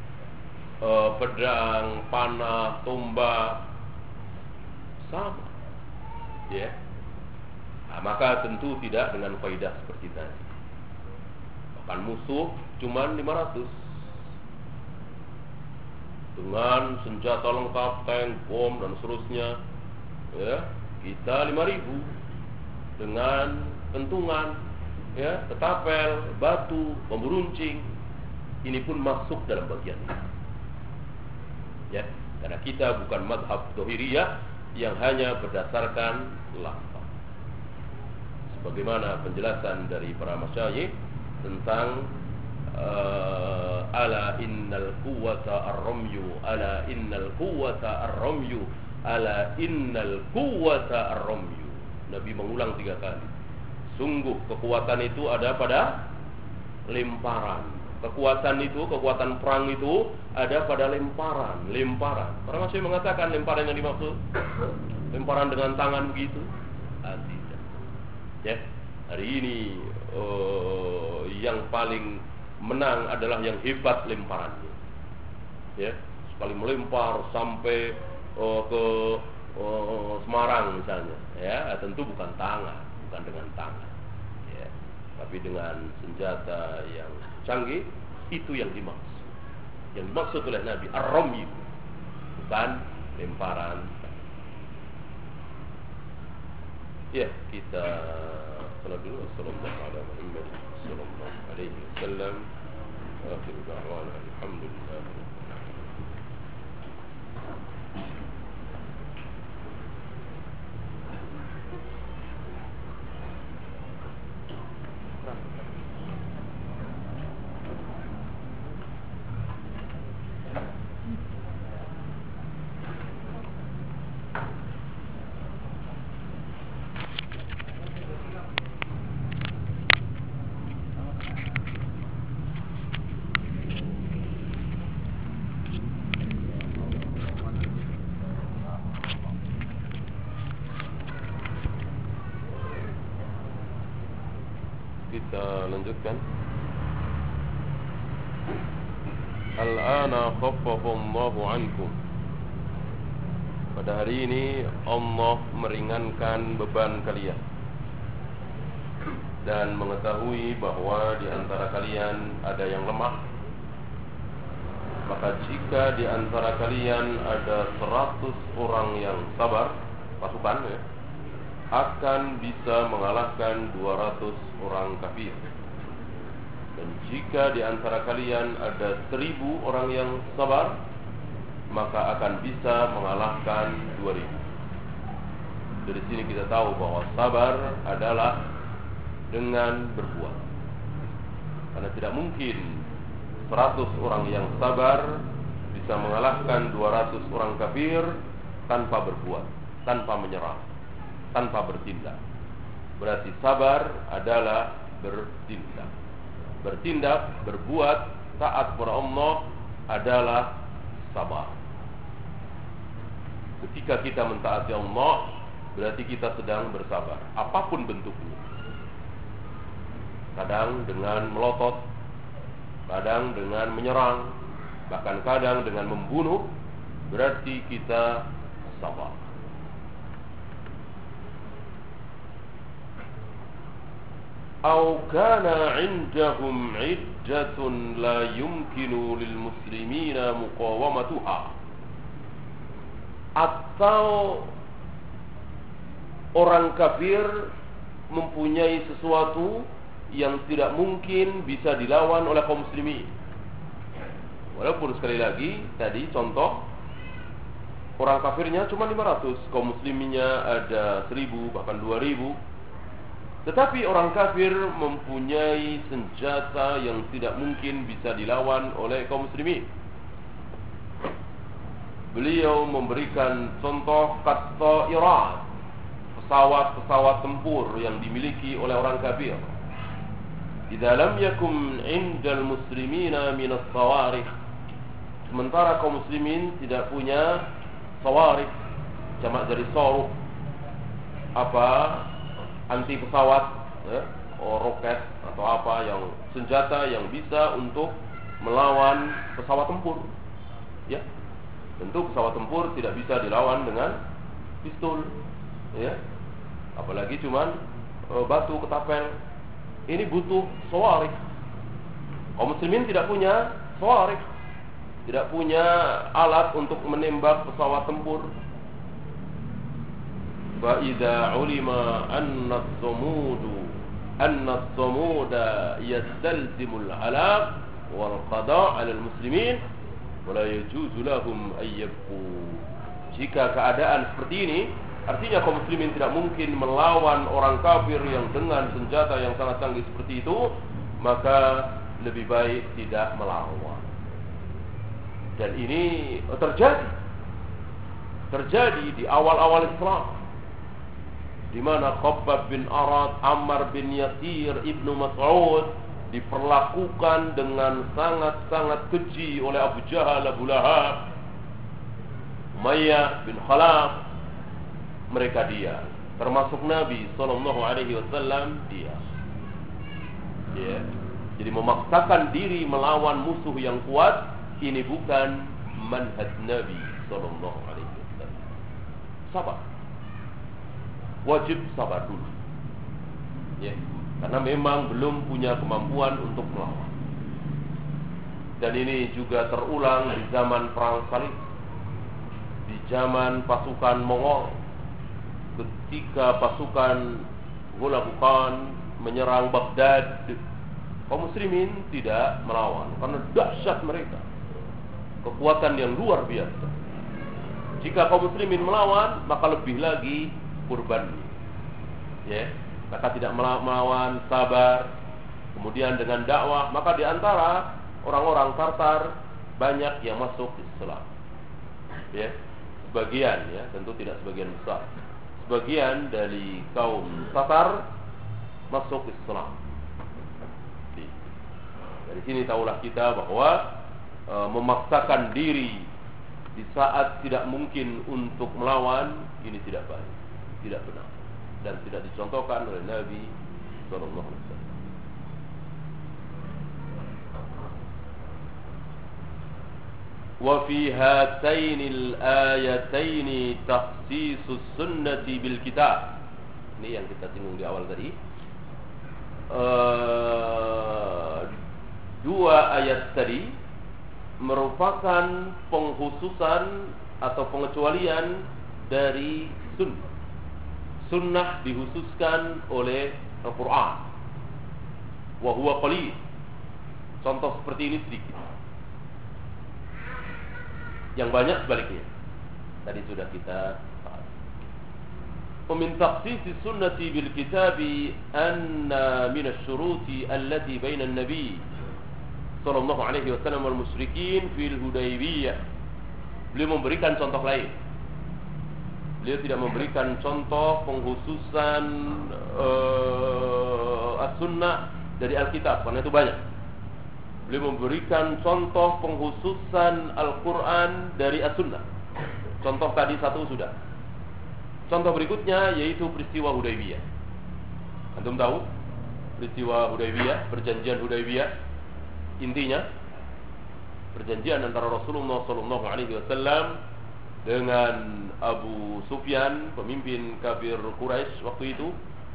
pedang, panah, tombak sama, ya. Nah, maka tentu tidak dengan kaidah seperti tadi. Bahkan musuh cuma 500 dengan senjata lengkap, tank, bom dan seterusnya, ya. Kita 5000 dengan pentungan, ya, ketapel, batu, bambu runcing. Ini pun masuk dalam bagian ini, ya, karena kita bukan mazhab Dhahiriyah yang hanya berdasarkan lafaz. Sebagaimana penjelasan dari para masyayikh tentang ala innal quwwata ar-ramyu, ala innal quwwata ar-ramyu, ala innal quwwata ar-ramyu. Nabi mengulang 3 kali. Sungguh kekuatan itu ada pada lemparan. Kekuatan itu, kekuatan perang itu ada pada lemparan. Para masyayikh mengatakan lemparan yang dimaksud lemparan dengan tangan begitu. Tidak. Ya, hari ini yang paling menang adalah yang hebat lemparannya. Ya, sekali melempar sampai ke Semarang misalnya, ya, tentu bukan dengan tangan, ya, tapi dengan senjata yang canggih. Itu yang dimaksud. Yang dimaksud oleh Nabi ar-ramyu, bukan lemparan. Ya, kita salat dulu. Sallallahu alaihi wasallam. Akhir da'wana alhamdulillah. Kita lanjutkan. Al-ana khaffafallahu ankum. Pada hari ini Allah meringankan beban kalian dan mengetahui bahwa di antara kalian ada yang lemah. Maka jika di antara kalian ada 100 orang yang sabar, pasukan, ya, akan bisa mengalahkan 200 orang kafir. Dan jika di antara kalian ada 1000 orang yang sabar, maka akan bisa mengalahkan 2000. Dari sini kita tahu bahwa sabar adalah dengan berbuat. Karena tidak mungkin 100 orang yang sabar bisa mengalahkan 200 orang kafir tanpa berbuat, tanpa menyerah, tanpa bertindak. Berarti sabar adalah bertindak. bertindak, berbuat taat kepada Allah adalah sabar. Ketika kita mentaati Allah, berarti kita sedang bersabar, apapun bentuknya. Kadang dengan melotot, kadang dengan menyerang, bahkan kadang dengan membunuh, berarti kita sabar. Au kana 'indahum 'iddatun la yumkinu lil muslimina muqawamatuha. Atau orang kafir mempunyai sesuatu yang tidak mungkin bisa dilawan oleh kaum muslimin. Walaupun sekali lagi tadi contoh orang kafirnya cuma 500, kaum musliminnya ada 1000 bahkan 2000. Tetapi orang kafir mempunyai senjata yang tidak mungkin bisa dilawan oleh kaum muslimin. Beliau memberikan contoh at-tairat, pesawat-pesawat tempur yang dimiliki oleh orang kafir. Idza lam yakun 'indal muslimina min as-sawarikh. Sementara kaum muslimin tidak punya sawarikh, jamak dari saruh, anti pesawat, roket atau apa, yang senjata yang bisa untuk melawan pesawat tempur. Ya, tentu pesawat tempur tidak bisa dilawan dengan pistol, ya, apalagi cuman batu ketapel. Ini butuh sawarikh. Kaum muslimin tidak punya sawarikh, tidak punya alat untuk menembak pesawat tempur. فإذا علم أن الصمود يستلزم الهلاك والقضاء على المسلمين ولا يجوز لهم أن يبقوا. Jika keadaan seperti ini, artinya kaum muslimin tidak mungkin melawan orang kafir yang dengan senjata yang sangat canggih seperti itu, maka lebih baik tidak melawan. Dan ini terjadi di awal-awal Islam, di mana Khabbab bin Arad, Ammar bin Yasir, Ibnu Mas'ud diperlakukan dengan sangat-sangat keji oleh Abu Jahal, Abu Lahab, Umayyah bin Khalaf. Mereka diam, termasuk Nabi SAW diam. Ya. Jadi memaksakan diri melawan musuh yang kuat, ini bukan manhaj Nabi SAW. Sabar. Wajib sabar dulu, ya, karena memang belum punya kemampuan untuk melawan. Dan ini juga terulang di zaman perang salib, di zaman pasukan Mongol, ketika pasukan Ghulam Khan menyerang Baghdad, kaum muslimin tidak melawan karena dahsyat mereka, kekuatan yang luar biasa. Jika kaum muslimin melawan, maka lebih lagi kurban, ya, maka tidak melawan, sabar, kemudian dengan dakwah, maka di antara orang-orang Tartar banyak yang masuk Islam, ya, sebagian, ya, tentu tidak sebagian besar, sebagian dari kaum Tatar masuk Islam. Dari sini tahulah kita bahwa memaksakan diri di saat tidak mungkin untuk melawan ini tidak baik, tidak benar, dan tidak dicontohkan oleh Nabi SAW. Wa fi hatainil ayataini takhsisus sunnati bil kitab. Ini yang kita singgung di awal tadi. Dua ayat tadi merupakan pengkhususan atau pengecualian dari sunnah. Sunnah dikhususkan oleh Al-Quran. Wa huwa qalil. Contoh seperti ini sedikit. Yang banyak sebaliknya. Tadi sudah kita bahas. ومن تخصيص السنة بالكتاب أن من الشروط التي بين النبي صلى الله عليه وسلم والمشركين في الهديبية. Beliau memberikan contoh lain. Beliau tidak memberikan contoh penghususan as-sunnah dari Alkitab, karena itu banyak. beliau memberikan contoh pengkhususan Al-Quran dari As-Sunnah. Contoh tadi satu sudah. Contoh berikutnya yaitu peristiwa Hudaybiyah. Antum tahu peristiwa Hudaybiyah, perjanjian Hudaybiyah? Intinya perjanjian antara Rasulullah SAW dengan Abu Sufyan, pemimpin kafir Quraisy waktu itu.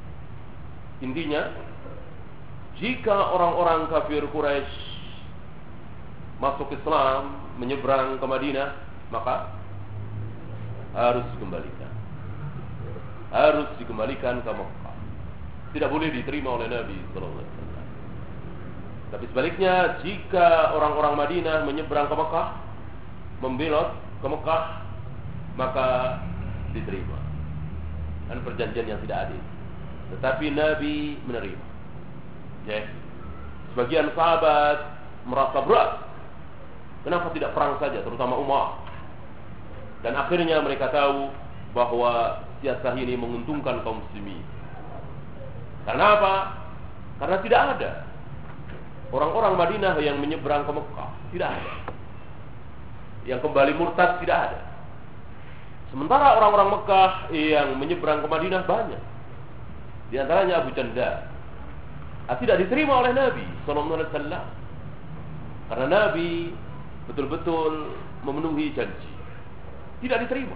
Intinya, jika orang-orang kafir Quraisy masuk Islam, menyeberang ke Madinah, maka harus dikembalikan. Harus dikembalikan ke Mekah. Tidak boleh diterima oleh Nabi SAW. Tapi sebaliknya, jika orang-orang Madinah menyeberang ke Mekah, membelot ke Mekah, maka diterima. Dan perjanjian yang tidak adil. Tetapi Nabi menerima. Ya. Sebagian sahabat merasa berat. Kenapa tidak perang saja, terutama Umar? Dan akhirnya mereka tahu bahwa siasah ini menguntungkan kaum muslimin. Karena apa? Karena tidak ada orang-orang Madinah yang menyeberang ke Mekah. Tidak ada. Yang kembali murtad tidak ada. Sementara orang-orang Mekah yang menyeberang ke Madinah banyak. Di antaranya Abu Janda. Tidak diterima oleh Nabi SAW. Karena Nabi betul-betul memenuhi janji. Tidak diterima.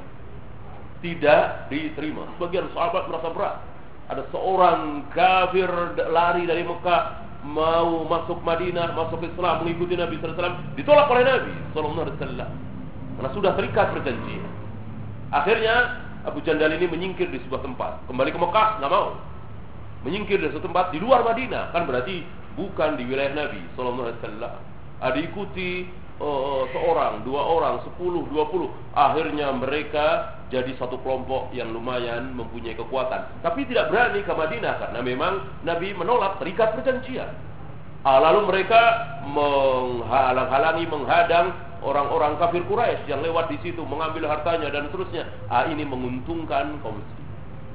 Tidak diterima. Sebagian sahabat merasa berat. Ada seorang kafir lari dari Mekah, mau masuk Madinah, masuk Islam, mengikuti Nabi SAW, ditolak oleh Nabi SAW. Karena sudah terikat perjanjian. Akhirnya Abu Jandal ini menyingkir di sebuah tempat. Kembali ke Mekah, nggak mau. Menyingkir di suatu tempat di luar Madinah, kan berarti bukan di wilayah Nabi SAW. Diikuti seorang, dua orang, 10, 20. Akhirnya mereka jadi satu kelompok yang lumayan mempunyai kekuatan. Tapi tidak berani ke Madinah karena memang Nabi menolak terikat perjanjian. Lalu mereka menghalang-halangi, menghadang orang-orang kafir Quraisy yang lewat di situ, mengambil hartanya dan seterusnya. Ini menguntungkan kaum muslim.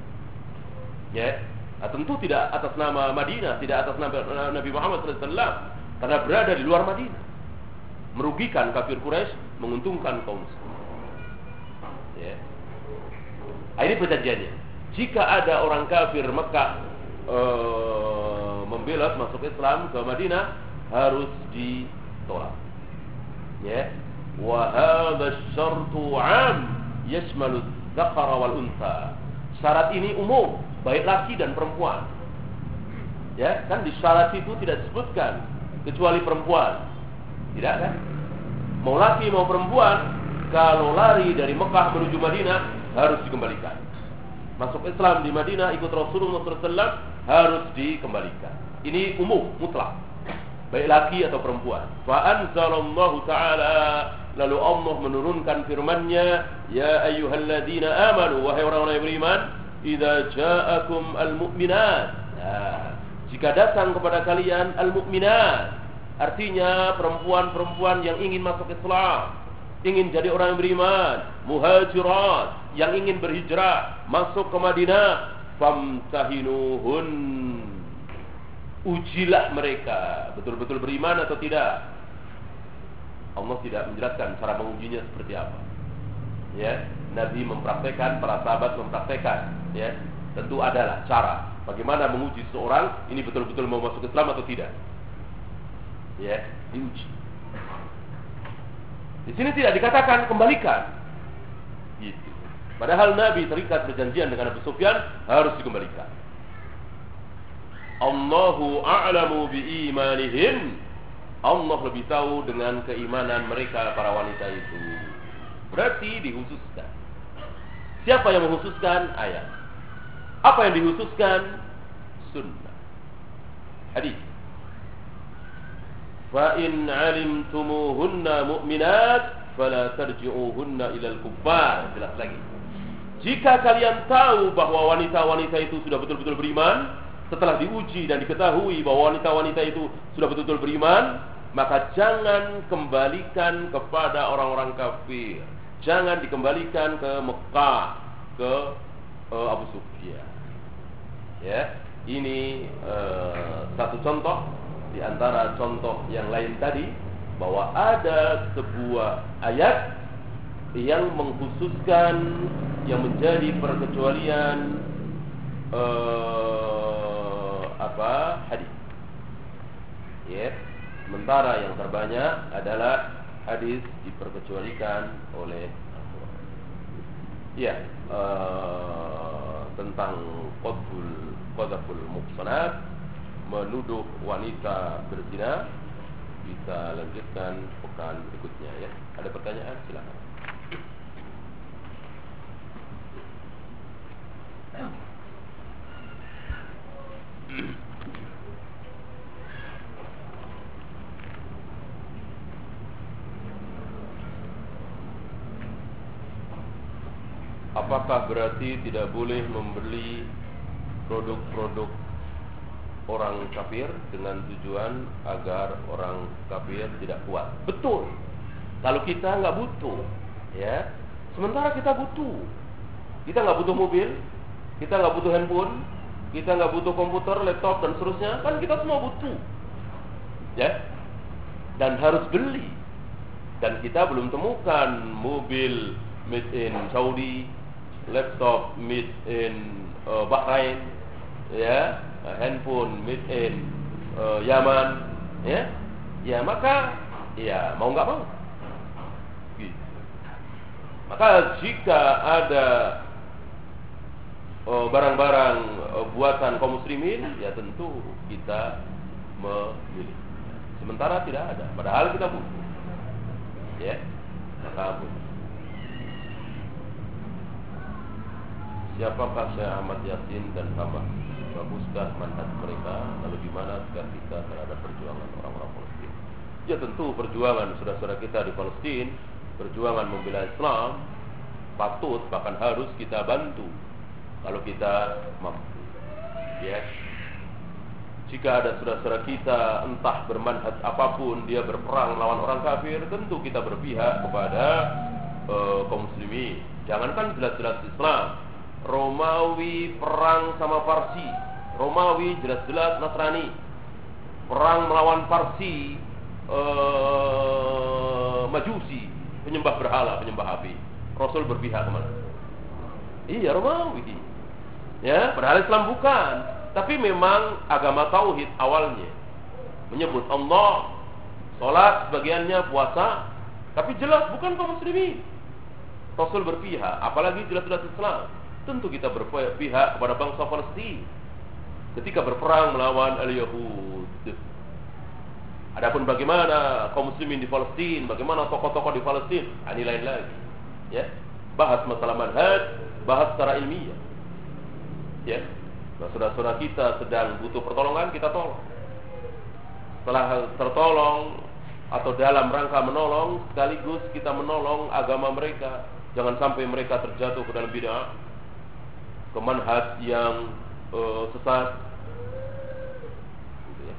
Ya, tentu tidak atas nama Madinah, tidak atas nama Nabi Muhammad SAW, karena berada di luar Madinah. Merugikan kafir Quraisy, menguntungkan kaum muslim. Ya. Ini perjanjiannya. Jika ada orang kafir Mekah membelot masuk Islam ke Madinah, harus ditolak. Ya, wa hadha syartu 'am yashmalu dzakara wal untha. Syarat ini umum, baik laki dan perempuan. Ya, kan di syarat itu tidak disebutkan kecuali perempuan. Tidak kan? Mau laki mau perempuan, kalau lari dari Mekah menuju Madinah harus dikembalikan. Masuk Islam di Madinah ikut Rasulullah SAW harus dikembalikan. Ini umum, mutlak. Baik laki atau perempuan. Fa anzalallahu ta'ala, lalu Allah menurunkan firman-Nya, ya ayyuhalladzina amanu, wahai orang-orang yang beriman, idza ja'akum almu'minat. Jika datang kepada kalian almu'minat, artinya perempuan-perempuan yang ingin masuk Islam, ingin jadi orang yang beriman, muhajirat, yang ingin berhijrah masuk ke Madinah, famtahinuhun, ujilah mereka betul-betul beriman atau tidak. Allah tidak menjelaskan cara mengujinya seperti apa. Ya, Nabi mempraktekkan, para sahabat mempraktekkan. Ya, tentu adalah cara bagaimana menguji seorang ini betul-betul mau masuk Islam atau tidak. Ya, diuji. Di sini tidak dikatakan kembalikan. Gitu. Padahal Nabi terikat perjanjian dengan Abu Sufyan harus dikembalikan. Allahu a'lamu biimanihim. Allah lebih tahu dengan keimanan mereka para wanita itu. Berarti dikhususkan. Siapa yang mengkhususkan? Ayat. Apa yang dikhususkan? Sunnah. Hadis. Fa in 'alimtumuhunna mu'minat fala tarji'uhunna ilal kuffar. Jelas lagi. Jika kalian tahu bahwa wanita-wanita itu sudah betul-betul beriman, setelah diuji dan diketahui bahwa wanita-wanita itu sudah betul-betul beriman, maka jangan kembalikan kepada orang-orang kafir. Jangan dikembalikan ke Mekah, ke Abu Sufyan. Ya, ini satu contoh di antara contoh yang lain tadi, bahwa ada sebuah ayat yang mengkhususkan, yang menjadi perkecualian hadis. Ya, sementara yang terbanyak adalah hadis diperkecualikan oleh tentang qadzaful muhsanat, menuduh wanita berzina. Bisa lanjutkan pekan berikutnya ya. Ada pertanyaan? Silakan. Apakah berarti tidak boleh membeli produk-produk orang kafir dengan tujuan agar orang kafir tidak kuat? Betul. Kalau kita nggak butuh, ya. Sementara kita butuh. Kita nggak butuh mobil, kita nggak butuh handphone, kita nggak butuh komputer, laptop dan seterusnya. Kan kita semua butuh, ya. Dan harus beli. Dan kita belum temukan mobil made in Saudi, laptop made in Bahrain, ya. Handphone made in Yaman, ya maka ya mau nggak mau. Maka jika ada barang-barang buatan kaum muslimin, ya tentu kita memilih. Sementara tidak ada, padahal kita butuh, ya maka butuh. Siapakah Syekh Ahmad Yasin dan Hama? Baguskah manhaj mereka? Lalu gimana sikap kita terhadap perjuangan orang-orang Palestina? Ya tentu perjuangan saudara-saudara kita di Palestina, perjuangan membela Islam, patut bahkan harus kita bantu kalau kita mampu. Ya. Jika ada saudara-saudara kita entah bermanhaj apapun, dia berperang melawan orang kafir, tentu kita berpihak kepada kaum muslimin. Jangankan jelas-jelas Islam, Romawi perang sama Parsi, Romawi jelas-jelas Nasrani, perang melawan Parsi, Majusi, penyembah berhala, penyembah api. Rasul berpihak kemana? Iya, Romawi. Ya, padahal Islam bukan, tapi memang agama tauhid awalnya menyebut Allah, salat sebagiannya, puasa, tapi jelas bukan kaum muslimin. Rasul berpihak, apalagi jelas-jelas Islam. Tentu kita berpihak kepada bangsa Palestina ketika berperang melawan al-Yahud. Adapun bagaimana kaum muslimin di Palestina, bagaimana tokoh-tokoh di Palestina, ini lain lagi. Ya, bahas masalah manhaj, bahas secara ilmiah. Ya, nah, saudara-saudara kita sedang butuh pertolongan, kita tolong. Setelah tertolong atau dalam rangka menolong, sekaligus kita menolong agama mereka. Jangan sampai mereka terjatuh ke dalam bid'ah, ke manhaj yang sesat. Gitu ya.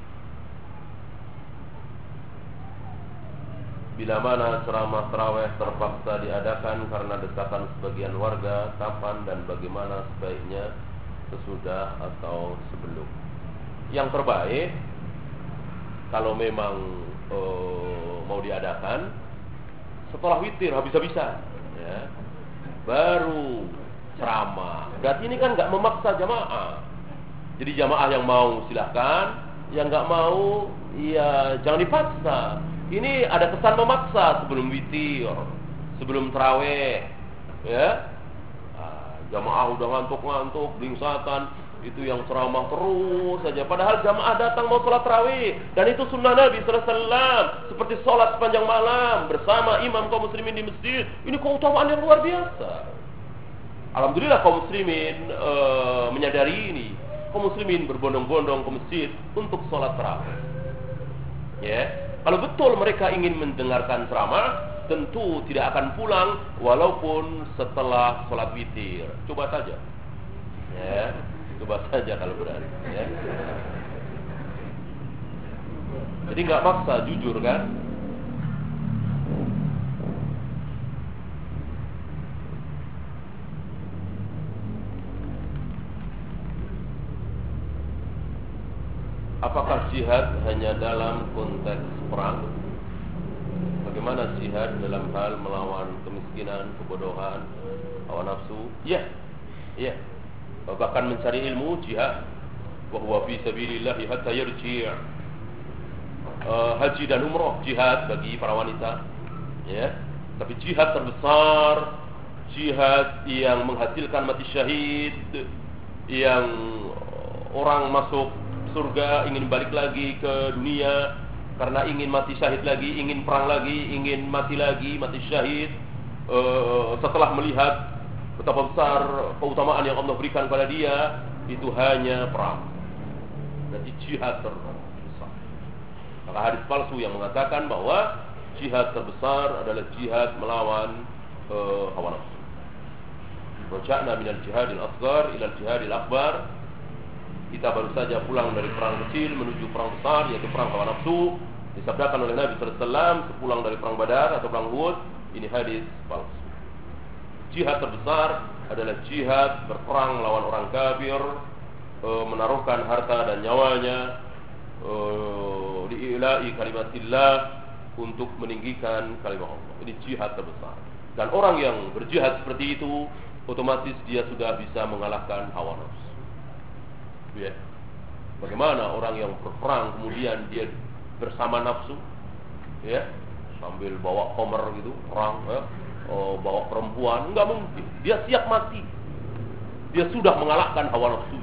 Bila mana ceramah tarawih terpaksa diadakan karena desakan sebagian warga, kapan dan bagaimana sebaiknya, sesudah atau sebelum? Yang terbaik kalau memang mau diadakan setelah witir habis-habisan, ya, baru ceramah. Berarti ini kan nggak memaksa jamaah. Jadi jamaah yang mau silahkan, yang nggak mau ya jangan dipaksa. Ini ada kesan memaksa sebelum witir, sebelum tarawih, ya. Jamaah udah ngantuk-ngantuk, bingsatan, itu yang ceramah terus saja. Padahal jamaah datang mau sholat tarawih, dan itu sunnah Nabi sallallahu alaihi wasallam, seperti sholat sepanjang malam bersama imam kaum muslimin di masjid. Ini keutamaan yang luar biasa. Alhamdulillah kaum muslimin menyadari ini. Kaum muslimin berbondong-bondong ke masjid untuk sholat tarawih. Ya, kalau betul mereka ingin mendengarkan ceramah, tentu tidak akan pulang walaupun setelah sholat witir. Coba saja, ya, coba saja kalau berani. Ya. Jadi nggak maksa, jujur kan? Apakah jihad hanya dalam konteks perang? Bagaimana jihad dalam hal melawan kemiskinan, kebodohan, hawa nafsu? Ya, ya. Bahkan mencari ilmu jihad. Wa huwa fi sabilillah hatta yarji'. Haji dan umroh jihad bagi para wanita. Ya. Tapi jihad terbesar, jihad yang menghasilkan mati syahid, yang orang masuk surga ingin balik lagi ke dunia karena ingin mati syahid lagi, ingin perang lagi, ingin mati lagi, mati syahid, setelah melihat betapa besar keutamaan yang Allah berikan kepada dia, itu hanya perang. Jadi jihad terbesar. Maka hadis palsu yang mengatakan bahwa jihad terbesar adalah jihad melawan hawa nafsu. Raja'na minal jihadil asghar ilal jihadil akbar. Kita baru saja pulang dari perang kecil menuju perang besar, yaitu perang hawa nafsu. Disabdakan oleh Nabi sallallahu alaihi wasallam sepulang dari perang Badar atau perang Uhud. Ini hadis palsu. Jihad terbesar adalah jihad berperang melawan orang kafir, menaruhkan harta dan nyawanya li'ila'i kalimatillah, untuk meninggikan kalimat Allah. Ini jihad terbesar. Dan orang yang berjihad seperti itu, otomatis dia sudah bisa mengalahkan hawa nafsu. Ya. Bagaimana orang yang berperang kemudian dia bersama nafsu, ya, sambil bawa homer gitu, perang, ya, bawa perempuan, enggak mungkin. Dia siap mati. Dia sudah mengalahkan hawa nafsu.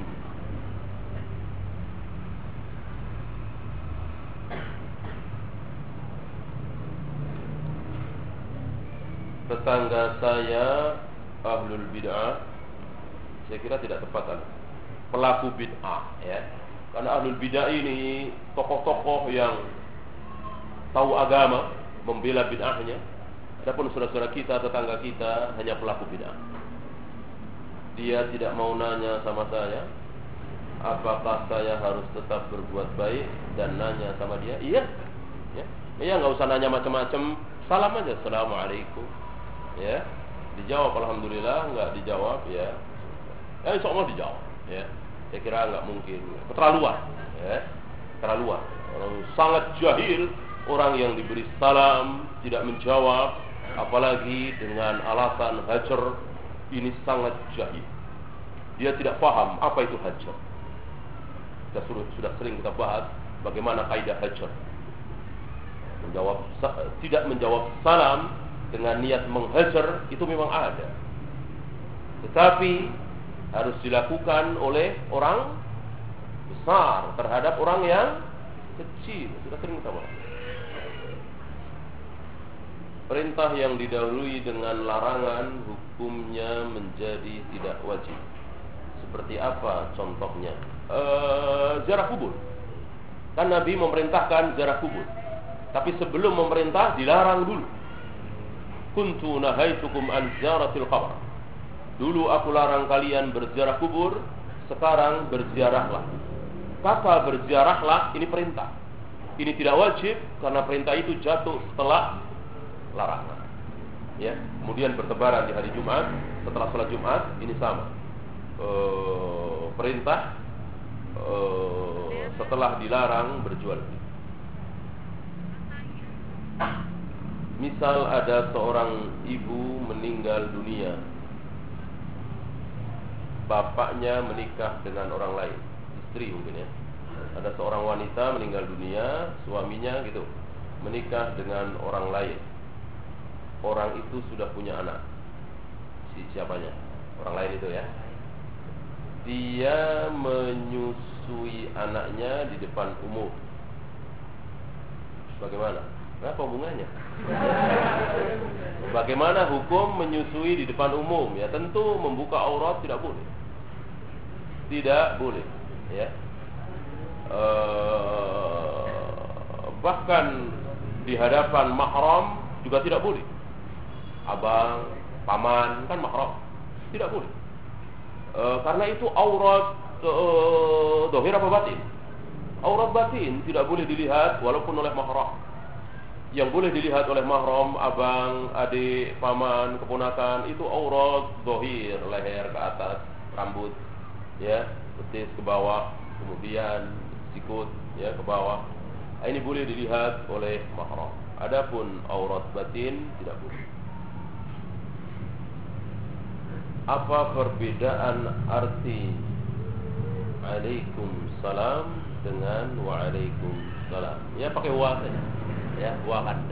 Tetangga saya ahlul bid'ah, saya kira tidak tepat kan? Pelaku bid'ah, ya. Karena ahlul bid'ah ini tokoh-tokoh yang tahu agama, membela bid'ahnya. Adapun saudara-saudara kita, tetangga kita hanya pelaku bid'ah. Dia tidak mau nanya sama saya, apakah saya harus tetap berbuat baik, dan nanya sama dia, iya, ya, iya, nggak usah nanya macam-macam, salam aja, assalamualaikum, ya, dijawab alhamdulillah, nggak dijawab, ya, insya Allah dijawab, ya. Saya kira nggak mungkin, keterlaluan, ya, keterlaluan. Sangat jahil orang yang diberi salam tidak menjawab, apalagi dengan alasan hajar. Ini sangat jahil. Dia tidak paham apa itu hajar. Kita sudah sering kita bahas bagaimana kaidah hajar. Tidak menjawab salam dengan niat menghajar itu memang ada, tetapi harus dilakukan oleh orang besar terhadap orang yang kecil. Sudah sering kita bahas. Perintah yang didahului dengan larangan hukumnya menjadi tidak wajib. Seperti apa contohnya? Ziarah kubur. Kan Nabi memerintahkan ziarah kubur, tapi sebelum memerintah dilarang dulu. Kuntu nahaitukum an ziyaratil qabr. Dulu aku larang kalian berziarah kubur, sekarang berziarahlah. Kata berziarahlah ini perintah. Ini tidak wajib karena perintah itu jatuh setelah larangan. Ya, kemudian bertebaran di hari Jumat, setelah sholat Jumat, ini sama. Perintah setelah dilarang berjual beli. Misal ada seorang ibu meninggal dunia, bapaknya menikah dengan orang lain, istri mungkin ya. Ada seorang wanita meninggal dunia, suaminya gitu menikah dengan orang lain. Orang itu sudah punya anak. Siapanya? Orang lain itu ya. Dia menyusui anaknya di depan umum. Bagaimana? Apa hubungannya? Bagaimana hukum menyusui di depan umum? Ya tentu membuka aurat tidak boleh. Tidak boleh, ya. Bahkan di hadapan mahram juga tidak boleh. Abang, paman kan mahram, tidak boleh. Karena itu aurat dohir apa batin? Aurat batin tidak boleh dilihat walaupun oleh mahram. Yang boleh dilihat oleh mahram, abang, adik, paman, keponakan, itu aurat dohir, leher ke atas, rambut, ya, betis ke bawah, kemudian sikut, ya ke bawah. Ini boleh dilihat oleh mahram. Adapun aurat batin tidak boleh. Apa perbedaan arti Waalaikumsalam dengan Waalaikumsalam? Ya pakai wa saja. Ya, wa kanda.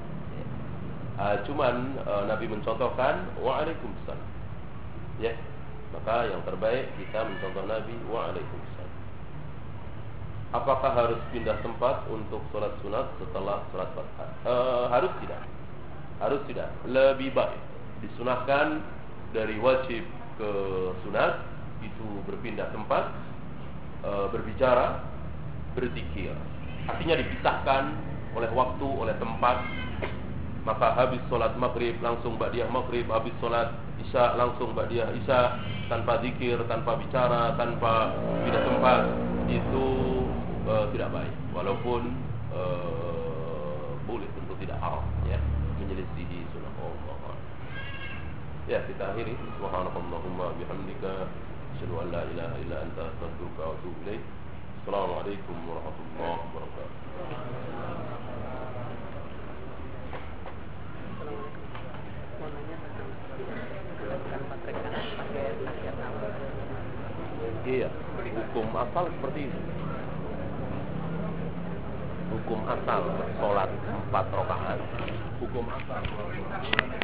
Cuman Nabi mencontohkan Waalaikumsalam. Ya. Maka yang terbaik kita mencontoh Nabi Waalaikumsalam. Apakah harus pindah tempat untuk sholat sunat setelah sholat Fatihah? Harus tidak. Harus tidak. Lebih baik disunahkan dari wajib ke sunat itu berpindah tempat, berbicara, berzikir. Artinya dipisahkan oleh waktu, oleh tempat. Maka habis sholat maghrib langsung ba'diyah maghrib, habis sholat isya langsung ba'diyah isya, tanpa zikir, tanpa bicara, tanpa pindah tempat, itu tidak baik. Walaupun boleh, tentu tidak haram, ya, menyelisihi sunnah Allah. Ya, kita akhiri. Subhanakallahumma bihamdika, asyhadu an la ilaha illa anta, astaghfiruka wa atubu ilaik. Assalamualaikum warahmatullahi wabarakatuh. Iya, hukum asal seperti itu. Hukum asal sholat 4 rakaat. Hukum asal.